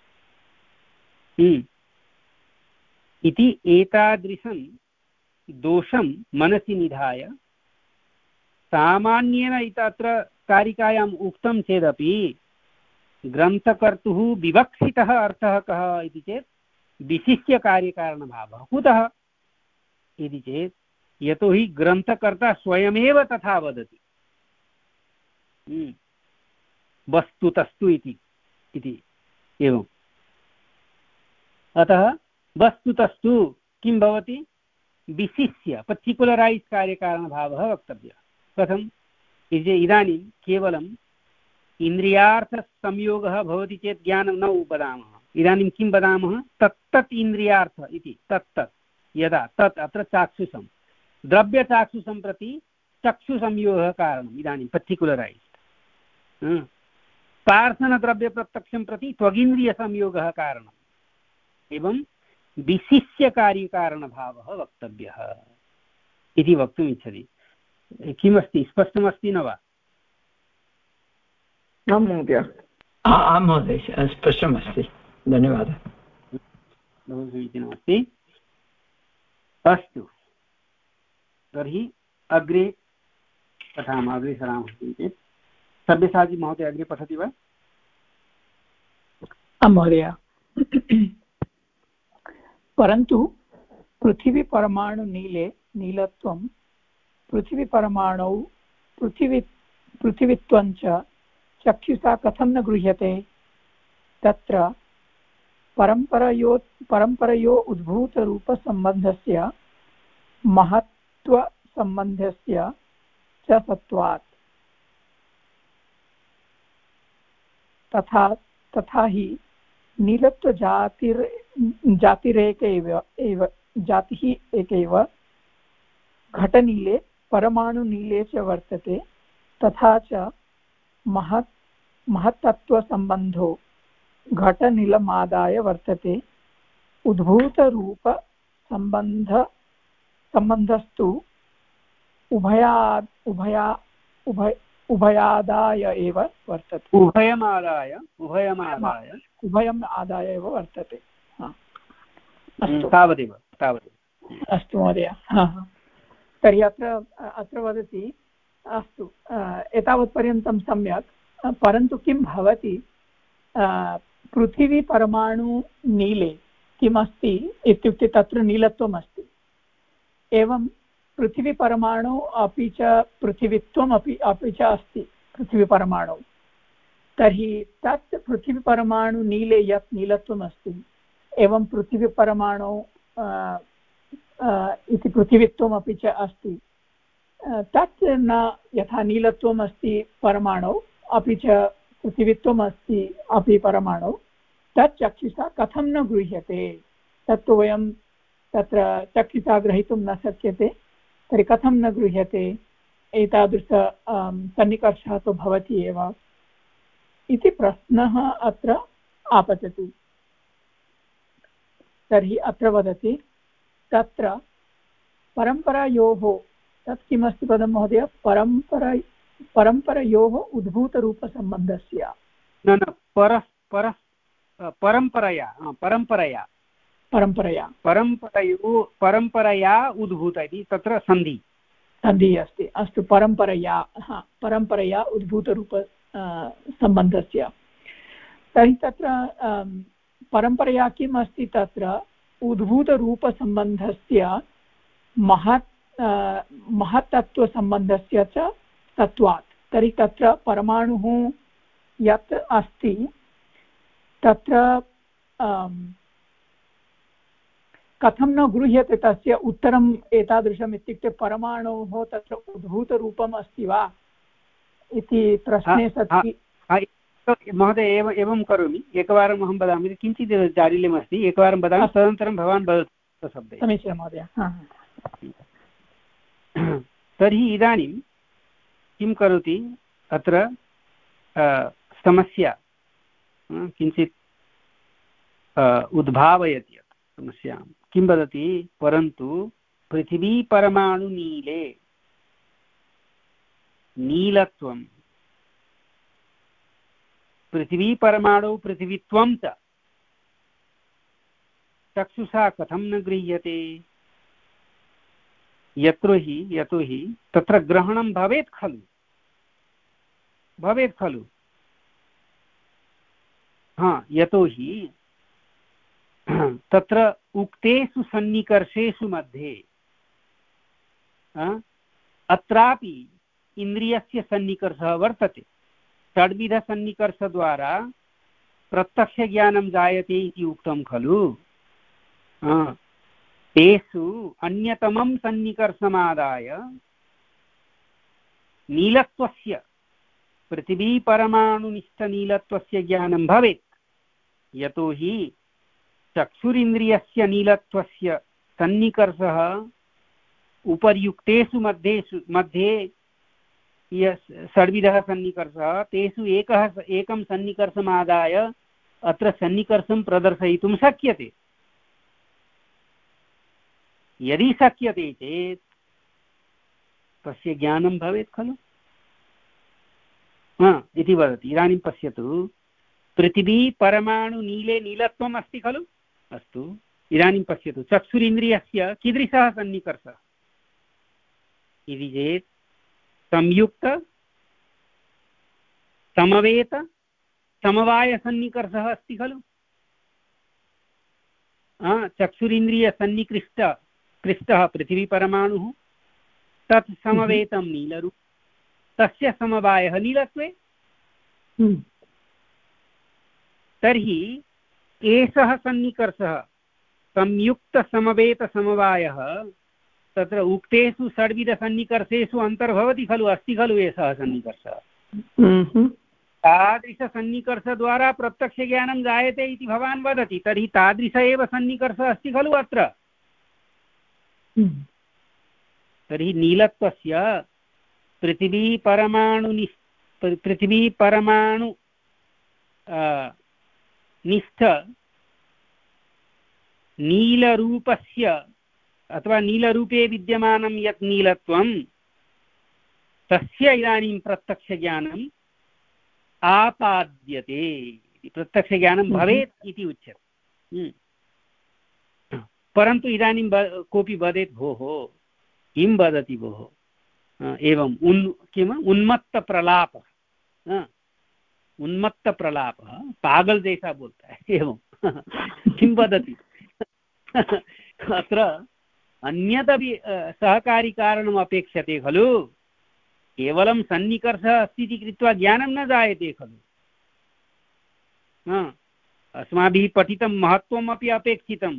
इति एतादृशं दोषं मनसि निधाय सामान्येन अत्र कारिकायाम् उक्तं चेदपि ग्रन्थकर्तुः विवक्षितः अर्थः कः इति चेत् विशिष्य कार्यकारणभावः। कुतः इति चेत् यतोहि ग्रन्थकर्ता स्वयमेव तथा वदति, वस्तुतस्तु इति इति एवम्। अतः वस्तुतस्तु किं भवति? विशिष्य पर्टिकुलरैज् कार्यकारणभावः वक्तव्यः। कथम् इदानीं केवलम् इन्द्रियार्थसंयोगः भवति चेत् ज्ञानं न वदामः, इदानीं किं वदामः तत्तत् इन्द्रियार्थ इति तत्तत् यदा तत् अत्र चाक्षुषं द्रव्यचाक्षुषं प्रति चक्षुसंयोगः कारणम् इदानीं पर्टिक्युलरैस्ड् पार्थनद्रव्यप्रत्यक्षं प्रति त्वगिन्द्रियसंयोगः कारणम् एवं विशिष्यकार्यकारणभावः वक्तव्यः इति वक्तुम् इच्छति। किमस्ति स्पष्टमस्ति न वा? आं महोदय आं महोदय स्पष्टमस्ति धन्यवादः। बहु समीचीनमस्ति। अस्तु तर्हि अग्रे पठामः अग्रे सरामः किञ्चित्। सब्यसाची महोदय अग्रे पठति वा? आं महोदय। परन्तु पृथिवीपरमाणुनीले नीलत्वं पृथिवीपरमाणौ पृथिवी पृथिवीत्वं च चक्षुषा कथं न गृह्यते? तत्र परम्परयो परम्परयो उद्भूतरूपसम्बन्धस्य महत्त्वसम्बन्धस्य च सत्वात् तथा तथा हि नीलत्वजातिर् जातिरेक एव जातिः एकैव घटनीले परमाणुनीले च वर्तते। तथा च महत् महत्तत्त्वसम्बन्धो घटनिलमादाय वर्तते। उद्भूतरूपसम्बन्ध सम्बन्धस्तु उभया उभया उभय उभयादाय एव वर्तते। उभयमादाय उभयमादाय उभयम् आदाय एव वर्तते। अस्तु तावदेव तावदेव। अस्तु महोदय। तर्हि अत्र अत्र वदति अस्तु एतावत्पर्यन्तं सम्यक्, परन्तु किं भवति पृथिवीपरमाणुनीले किमस्ति इत्युक्ते तत्र नीलत्वम् अस्ति। एवं पृथिवीपरमाणु अपि च पृथिवीत्वमपि अपि च अस्ति पृथिवीपरमाणु। तर्हि तत् पृथिवीपरमाणुनीले यत् नीलत्वम् अस्ति एवं पृथिवीपरमाणु इति पृथिवीत्वमपि च अस्ति, तत् न यथा नीलत्वम् अस्ति परमाणौ अपि च पृथिवीत्वम् अस्ति अपि परमाणौ, तत् चक्षुषा कथं न गृह्यते? तत्तु वयं तत्र चक्षुषा ग्रहीतुं न शक्यते। तर्हि कथं न गृह्यते? एतादृश सन्निकर्षः तु भवति एव इति प्रश्नः अत्र आपतति। तर्हि अत्र वदति तत्र परम्परायोः तत् किमस्ति पदं महोदय? परम्परा परम्परयोः उद्भूतरूपसम्बन्धस्य न न पर पर परम्परया परम्परया परम्परया परम्परयो परम्परया उद्भूत इति तत्र सन्धि सन्धिः अस्ति। अस्तु परम्परया हा परम्परया उद्भूतरूप सम्बन्धस्य। तर्हि तत्र परम्परया किम् अस्ति? तत्र उद्भूतरूपसम्बन्धस्य महत् महत्तत्त्वसम्बन्धस्य च तत्त्वात्। तर्हि तत्र परमाणुः यत् अस्ति तत्र कथं न गृह्यते? तस्य उत्तरम् एतादृशम् इत्युक्ते परमाणोः तत्र उद्भूतरूपम् अस्ति वा इति प्रश्ने सति महोदय एव एवं करोमि। एकवारम् अहं वदामि, किञ्चित् जारिल्यमस्ति, एकवारं वदामि, तदनन्तरं भवान् वदतु शब्दे। समीचीनं महोदय। तर्हि इदानीं किं करोति अत्र समस्या किञ्चित् उद्भावयति। समस्यां किं वदति? परन्तु पृथिवीपरमाणुनीले नीलत्वं पृथिवीपरमाणु पृथिवीत्वं च चक्षुषा कथं न गृह्यते? यतो हि यतो हि तत्र ग्रहणं भवेत् खलु भवेत् खलु हा यतो हि तत्र उक्तेषु सन्निकर्षेषु मध्ये अत्रापि इन्द्रियस्य सन्निकर्षः वर्तते। षड्विधसन्निकर्षद्वारा प्रत्यक्षज्ञानं जायते इति उक्तं खलु। तेषु अन्यतमं सन्निकर्षमादाय नीलत्वस्य पृथिवीपरमाणुनिष्ठनीलत्वस्य ज्ञानं भवेत्। यतोहि चक्षुरिन्द्रियस्य नीलत्वस्य सन्निकर्षः उपर्युक्तेषु मध्येषु मध्ये षड्विधः सन्निकर्षः तेषु एकः एकं सन्निकर्षमादाय अत्र सन्निकर्षं प्रदर्शयितुं शक्यते। यदि शक्यते चेत् तस्य ज्ञानं भवेत् खलु हा इति वदति। इदानीं पश्यतु, पृथिवी परमाणु नीले नीलत्वम् अस्ति खलु। अस्तु, इदानीं पश्यतु, चक्षुरिन्द्रियस्य कीदृशः सन्निकर्षः इति चेत् संयुक्त समवेत समवायसन्निकर्षः अस्ति खलु। चक्षुरिन्द्रियसन्निकृष्ट कृष्टः पृथिवीपरमाणुः, तत् समवेतं नीलरूप, तस्य समवायः नीलत्वे। तर्हि एषः सन्निकर्षः संयुक्तसमवेतसमवायः तत्र उक्तेषु षड्विधसन्निकर्षेषु अन्तर्भवति खलु, अस्ति खलु एषः सन्निकर्षः। तादृशसन्निकर्षद्वारा प्रत्यक्षज्ञानं जायते इति भवान् वदति, तर्हि तादृश एव सन्निकर्षः अस्ति खलु अत्र। तर्हि नीलत्वस्य पृथिवीपरमाणु पृथिवीपरमाणु निष्ठ नीलरूपस्य अथवा नीलरूपे विद्यमानं यत् नीलत्वं तस्य इदानीं प्रत्यक्षज्ञानम् आपाद्यते, प्रत्यक्षज्ञानं भवेत् इति उच्यते। परन्तु इदानीं कोऽपि वदेत्, भोः किं वदति भोः, एवम् उन् किम् उन्मत्तप्रलापः, उन्मत्तप्रलापः, पागल जैसा बोलता है, एवं किं वदति। अत्र अन्यदपि सहकारिकारणम् अपेक्षते खलु, केवलं सन्निकर्षः अस्ति इति कृत्वा ज्ञानं न जायते खलु। अस्माभिः पठितं महत्त्वम् अपि अपेक्षितम्,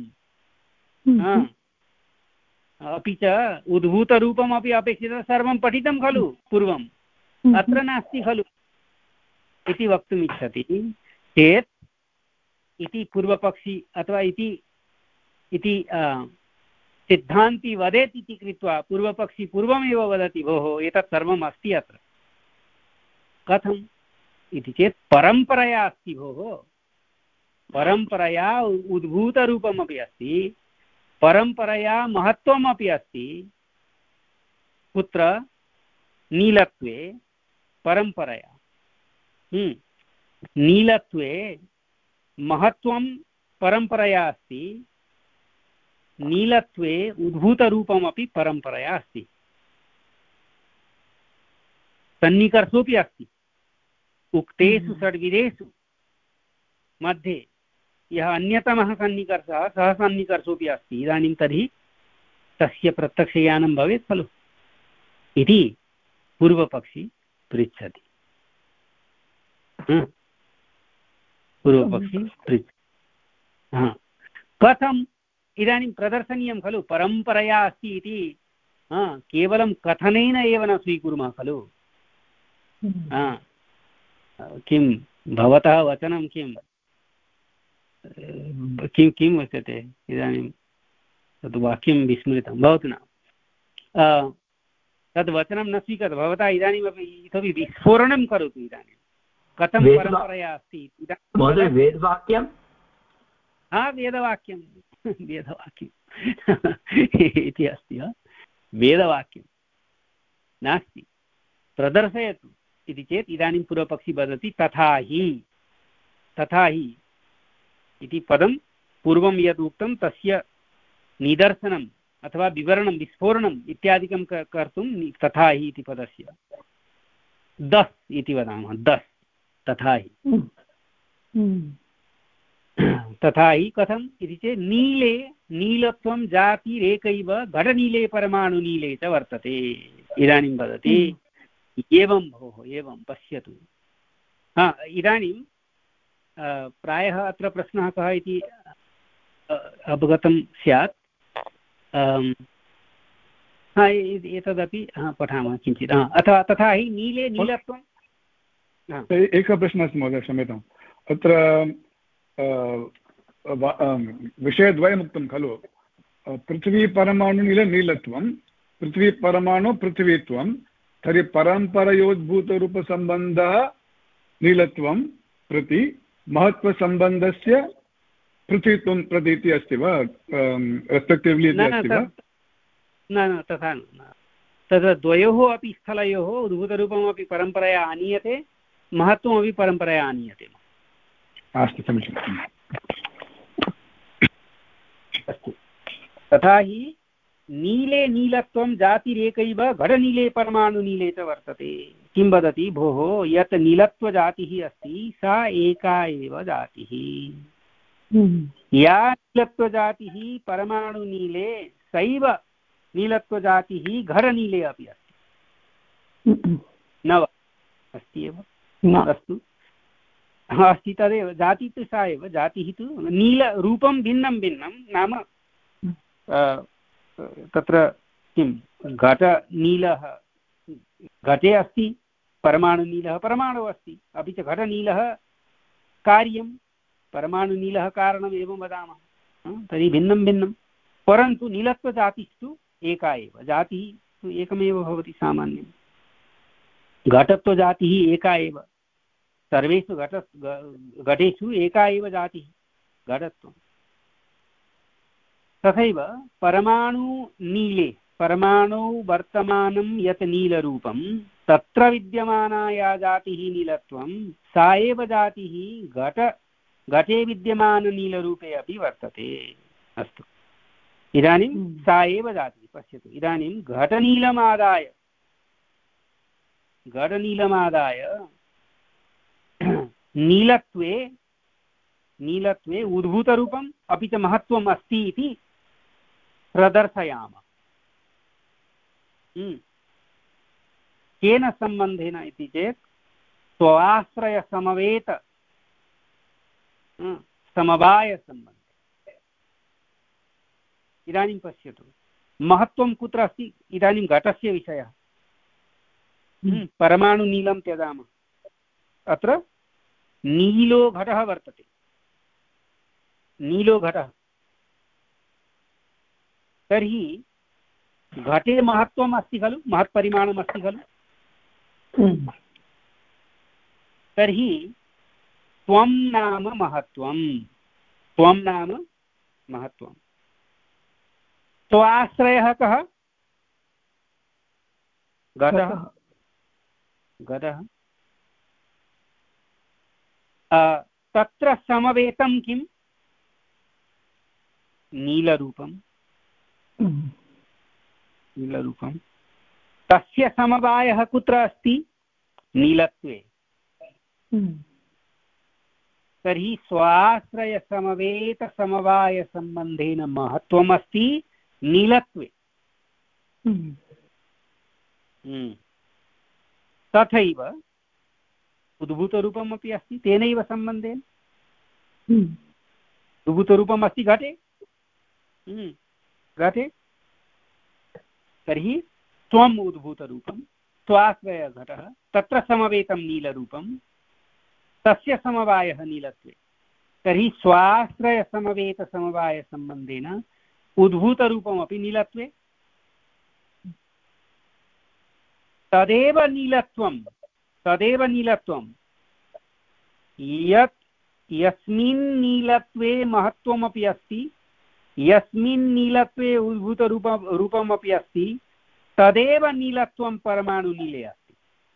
अपि च उद्भूतरूपमपि अपेक्षितं, सर्वं पठितं खलु पूर्वम्, अत्र नास्ति खलु इति वक्तुम् इच्छति चेत् इति पूर्वपक्षी अथवा इति इति सिद्धान्ती वदेत् इति कृत्वा पूर्वपक्षी पूर्वमेव वदति, भोः एतत् सर्वम् अस्ति अत्र। कथम् इति चेत् परम्परया अस्ति भोः, परम्परया उद्भूतरूपमपि अस्ति, परम्परया महत्त्वमपि अस्ति। कुत्र? नीलत्वे परम्परया। नीलत्वे महत्त्वं परम्परया अस्ति, नीलत्वे उद्भूतरूपमपि परम्परया अस्ति, सन्निकर्षोऽपि अस्ति। उक्तेषु षड्विधेषु मध्ये यः अन्यतमः सन्निकर्षः सः सन्निकर्षोऽपि अस्ति। इदानीं तर्हि तस्य प्रत्यक्षज्ञानं भवेत् खलु इति पूर्वपक्षी पृच्छति। पूर्वपक्षी पृच्छति कथम् इदानीं प्रदर्शनीयं खलु, परम्परया अस्ति इति केवलं कथनेन एव न स्वीकुर्मः खलु। किं भवतः वचनं किं किं किम् उच्यते इदानीं, तद् वाक्यं विस्मृतं, भवतु न, तद् वचनं न स्वीकरोतु भवता। इदानीमपि इतोपि विस्फोरणं करोतु। इदानीं कथं परम्परया अस्ति वेदवाक्यं, हा वेदवाक्यं वेदवाक्यम् इति अस्ति वा, वेदवाक्यं नास्ति, प्रदर्शयतु इति चेत् इदानीं पूर्वपक्षी वदति तथा हि, तथा हि इति पदं पूर्वं यद् उक्तं तस्य निदर्शनम् अथवा विवरणं विस्फोरणम् इत्यादिकं कर्तुं तथा हि इति पदस्य दस् इति वदामः, दस् तथा हि। तथा हि कथम् इति चेत् नीले नीलत्वं जातिरेकैव घटनीले परमाणुनीले च वर्तते। इदानीं वदति एवं भोः, एवं पश्यतु। हा इदानीं प्रायः अत्र प्रश्नः कः इति अवगतं स्यात्। हा एतदपि पठामः किञ्चित्। अथवा तथा हि नीले नीलत्वं। एकः प्रश्नः अस्ति महोदय, क्षम्यताम्। अत्र विषयद्वयमुक्तं खलु, पृथ्वीपरमाणुनील नीलत्वं, पृथ्वीपरमाणु पृथ्वीत्वं, तर्हि परम्परयोद्भूतरूपसम्बन्धः नीलत्वं प्रति महत्त्वसम्बन्धस्य पृथ्वीत्वं प्रति इति अस्ति वा, रेस्पेक्टिव्लि इति अस्ति वा? न न तथा न, तत्र द्वयोः अपि स्थलयोः उद्भूतरूपमपि परम्परया आनीयते, महत्त्वमपि परम्परया आनीयते। अस्तु, समीचीनम्। अस्तु, तथा हि नीले नीलत्वं जातिरेकैव घटनीले परमाणुनीले च वर्तते। किं वदति भोः, यत् नीलत्वजातिः अस्ति सा एका एव जातिः। या नीलत्वजातिः परमाणुनीले सैव नीलत्वजातिः घटनीले अपि अस्ति। न वा? अस्ति एव। अस्तु, अस्ति तदेव, जातिः तु सा एव, जातिः तु नीलरूपं भिन्नं भिन्नं, नाम तत्र किं घटनीलः घटे अस्ति, परमाणुनीलः परमाणु अस्ति, अपि च घटनीलः कार्यं, परमाणुनीलः कारणम् एवं वदामः। तर्हि भिन्नं भिन्नं, परन्तु नीलत्वजातिस्तु एका एव, जातिः तु एकमेव भवति सामान्यं। घटत्वजातिः एका एव, सर्वेषु घट घटेषु एका एव जातिः घटत्वं। तथैव परमाणुनीले, परमाणु वर्तमानं यत् नीलरूपं तत्र विद्यमाना या जातिः नीलत्वं सा एव जातिः घट घटे विद्यमाननीलरूपे अपि वर्तते। अस्तु, इदानीं सा एव जातिः। पश्यतु, इदानीं घटनीलमादाय घटनीलमादाय नीलत्वे नीलत्वे उद्भूतरूपम् अपि च महत्त्वम् अस्ति इति प्रदर्शयामः। केन सम्बन्धेन इति चेत् स्वाश्रयसमवेत समवायसम्बन्धे। इदानीं पश्यतु, महत्त्वं कुत्र अस्ति? इदानीं घटस्य विषयः, परमाणुनीलं त्यजामः, अत्र नीलो घटः वर्तते, नीलो घटः। तर्हि घटे महत्त्वम् अस्ति खलु, महत्परिमाणम् अस्ति खलु। तर्हि त्वं नाम महत्त्वं, त्वं नाम महत्त्वं। स्वाश्रयः कः? घटः, घटः। तत्र समवेतं किं? नीलरूपं, नीलरूपं। तस्य समवायः कुत्र अस्ति? नीलत्वे। तर्हि स्वाश्रयसमवेतसमवायसम्बन्धेन महत्त्वमस्ति नीलत्वे। तथैव उद्भूतरूपमपि अस्ति तेनैव सम्बन्धेन। उद्भूतरूपम् अस्ति घटे, घटे। तर्हि त्वम् उद्भूतरूपं, स्वाश्रयघटः, तत्र समवेतं नीलरूपं, तस्य समवायः नीलत्वे। तर्हि स्वाश्रयसमवेतसमवायसम्बन्धेन उद्भूतरूपमपि नीलत्वे। तदेव नीलत्वं, तदेव नीलत्वं यत् यस्मिन् नीलत्वे महत्त्वमपि अस्ति, यस्मिन् नीलत्वे उद्भूतरूप रूपमपि अस्ति, तदेव नीलत्वं परमाणुनीले अस्ति।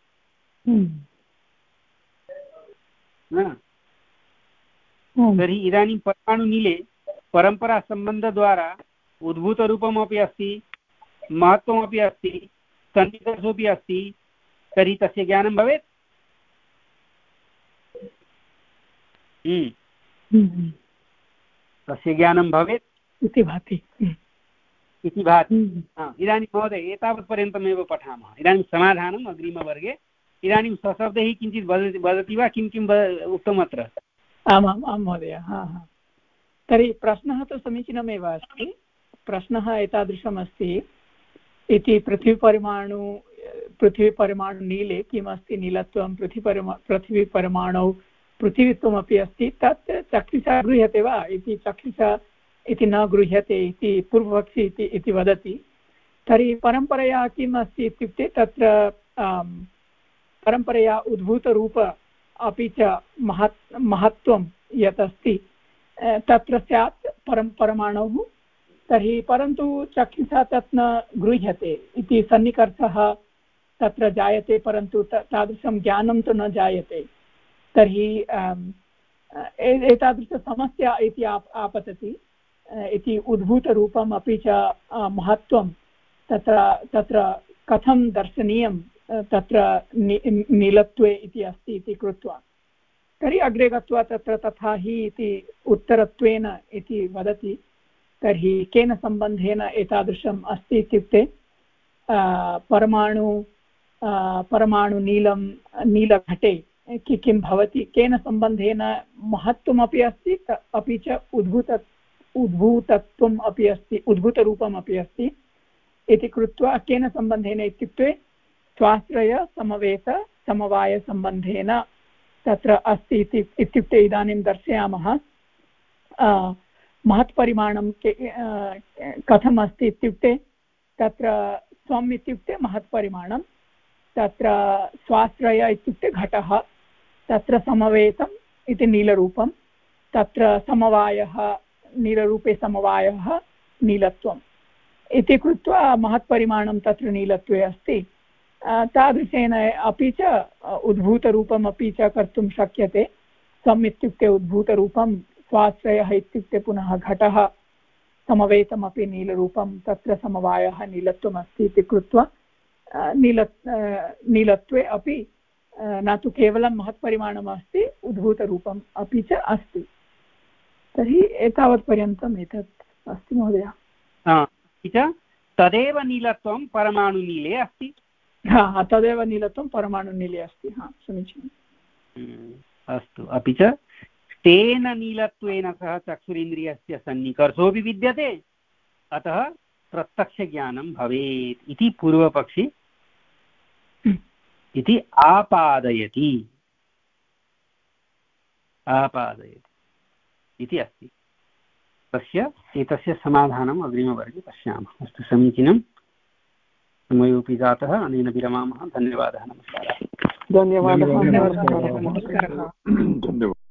तर्हि इदानीं परमाणुनीले परम्परासम्बन्धद्वारा उद्भूतरूपमपि अस्ति, महत्त्वमपि अस्ति, सन्निकर्षोऽपि अस्ति। तर्हि तस्य ज्ञानं भवेत्। तस्य ज्ञानं भवेत् इति भाति इति भाति। इदानीं महोदय एतावत्पर्यन्तमेव पठामः। इदानीं समाधानम् अग्रिमवर्गे। इदानीं सशब्दैः किञ्चित् वदति वदति वा, किं किं उक्तम् अत्र? आमाम् आं महोदय। हा हा तर्हि प्रश्नः तु समीचीनमेव अस्ति। प्रश्नः एतादृशमस्ति, इति पृथ्वीपरिमाणु पृथ्वीपरिमाणुनीले किमस्ति नीलत्वं, पृथ्वीपरिमा पृथ्वीपरिमाणौ पृथिवीत्वमपि अस्ति तत् चक्षुषा गृह्यते वा इति चक्षुषा इति न गृह्यते इति पूर्वपक्षी इति इति वदति। तर्हि परम्परया किम् अस्ति इत्युक्ते तत्र परम्परया उद्भूतरूप अपि च महत् महत्त्वं यत् अस्ति तत्र स्यात् परं परमाणुः। तर्हि परन्तु चक्षुषा तत् न गृह्यते इति सन्निकर्षः तत्र जायते, परन्तु तादृशं ज्ञानं तु न जायते। तर्हि एतादृशसमस्या इति आप आपतति इति उद्भूतरूपम् अपि च महत्त्वं तत्र तत्र कथं दर्शनीयं तत्र नि नीलत्वे इति अस्ति इति कृत्वा तर्हि अग्रे गत्वा तत्र तथा हि इति उत्तरत्वेन इति वदति। तर्हि केन सम्बन्धेन एतादृशम् अस्ति इत्युक्ते परमाणु परमाणुनीलं नीलघटे किं भवति, केन सम्बन्धेन महत्त्वमपि अस्ति अपि च उद्भूत उद्भूतत्वम् अपि अस्ति, उद्भूतरूपम् अपि अस्ति इति कृत्वा केन सम्बन्धेन इत्युक्ते स्वाश्रय समवेत समवायसम्बन्धेन तत्र अस्ति इति इत्युक्ते इदानीं दर्शयामः महत्परिमाणं कथम् अस्ति इत्युक्ते तत्र स्वम् इत्युक्ते महत्परिमाणं, तत्र स्वाश्रय इत्युक्ते घटः, तत्र समवेतम् इति नीलरूपं, तत्र समवायः नीलरूपे समवायः नीलत्वम् इति कृत्वा महत्परिमाणं तत्र नीलत्वे अस्ति। तादृशेन अपि च उद्भूतरूपम् अपि च कर्तुं शक्यते। सम् इत्युक्ते उद्भूतरूपं, स्वाश्रयः इत्युक्ते पुनः घटः, समवेतमपि नीलरूपं, तत्र समवायः नीलत्वम् अस्ति इति कृत्वा नील नीलत्वे अपि न तु केवलं महत्परिमाणम् अस्ति, उद्भूतरूपम् अपि च अस्ति। तर्हि एतावत्पर्यन्तम् एतत् अस्ति महोदय। तदेव नीलत्वं परमाणुनीले अस्ति। हा, तदेव नीलत्वं परमाणुनीले अस्ति। हा, समीचीनम्। अस्तु, अपि च तेन नीलत्वेन सह चक्षुरिन्द्रियस्य सन्निकर्षोऽपि विद्यते, अतः प्रत्यक्षज्ञानं भवेत् इति पूर्वपक्षी इति आपादयति आपादयति इति अस्ति। तस्य एतस्य समाधानम् अग्रिमवर्गे पश्यामः। अस्तु, समीचीनं। समयोपि जातः, अनेन विरमामः। धन्यवादः। नमस्कारः। धन्यवादः। नमस्कारः। धन्यवादः।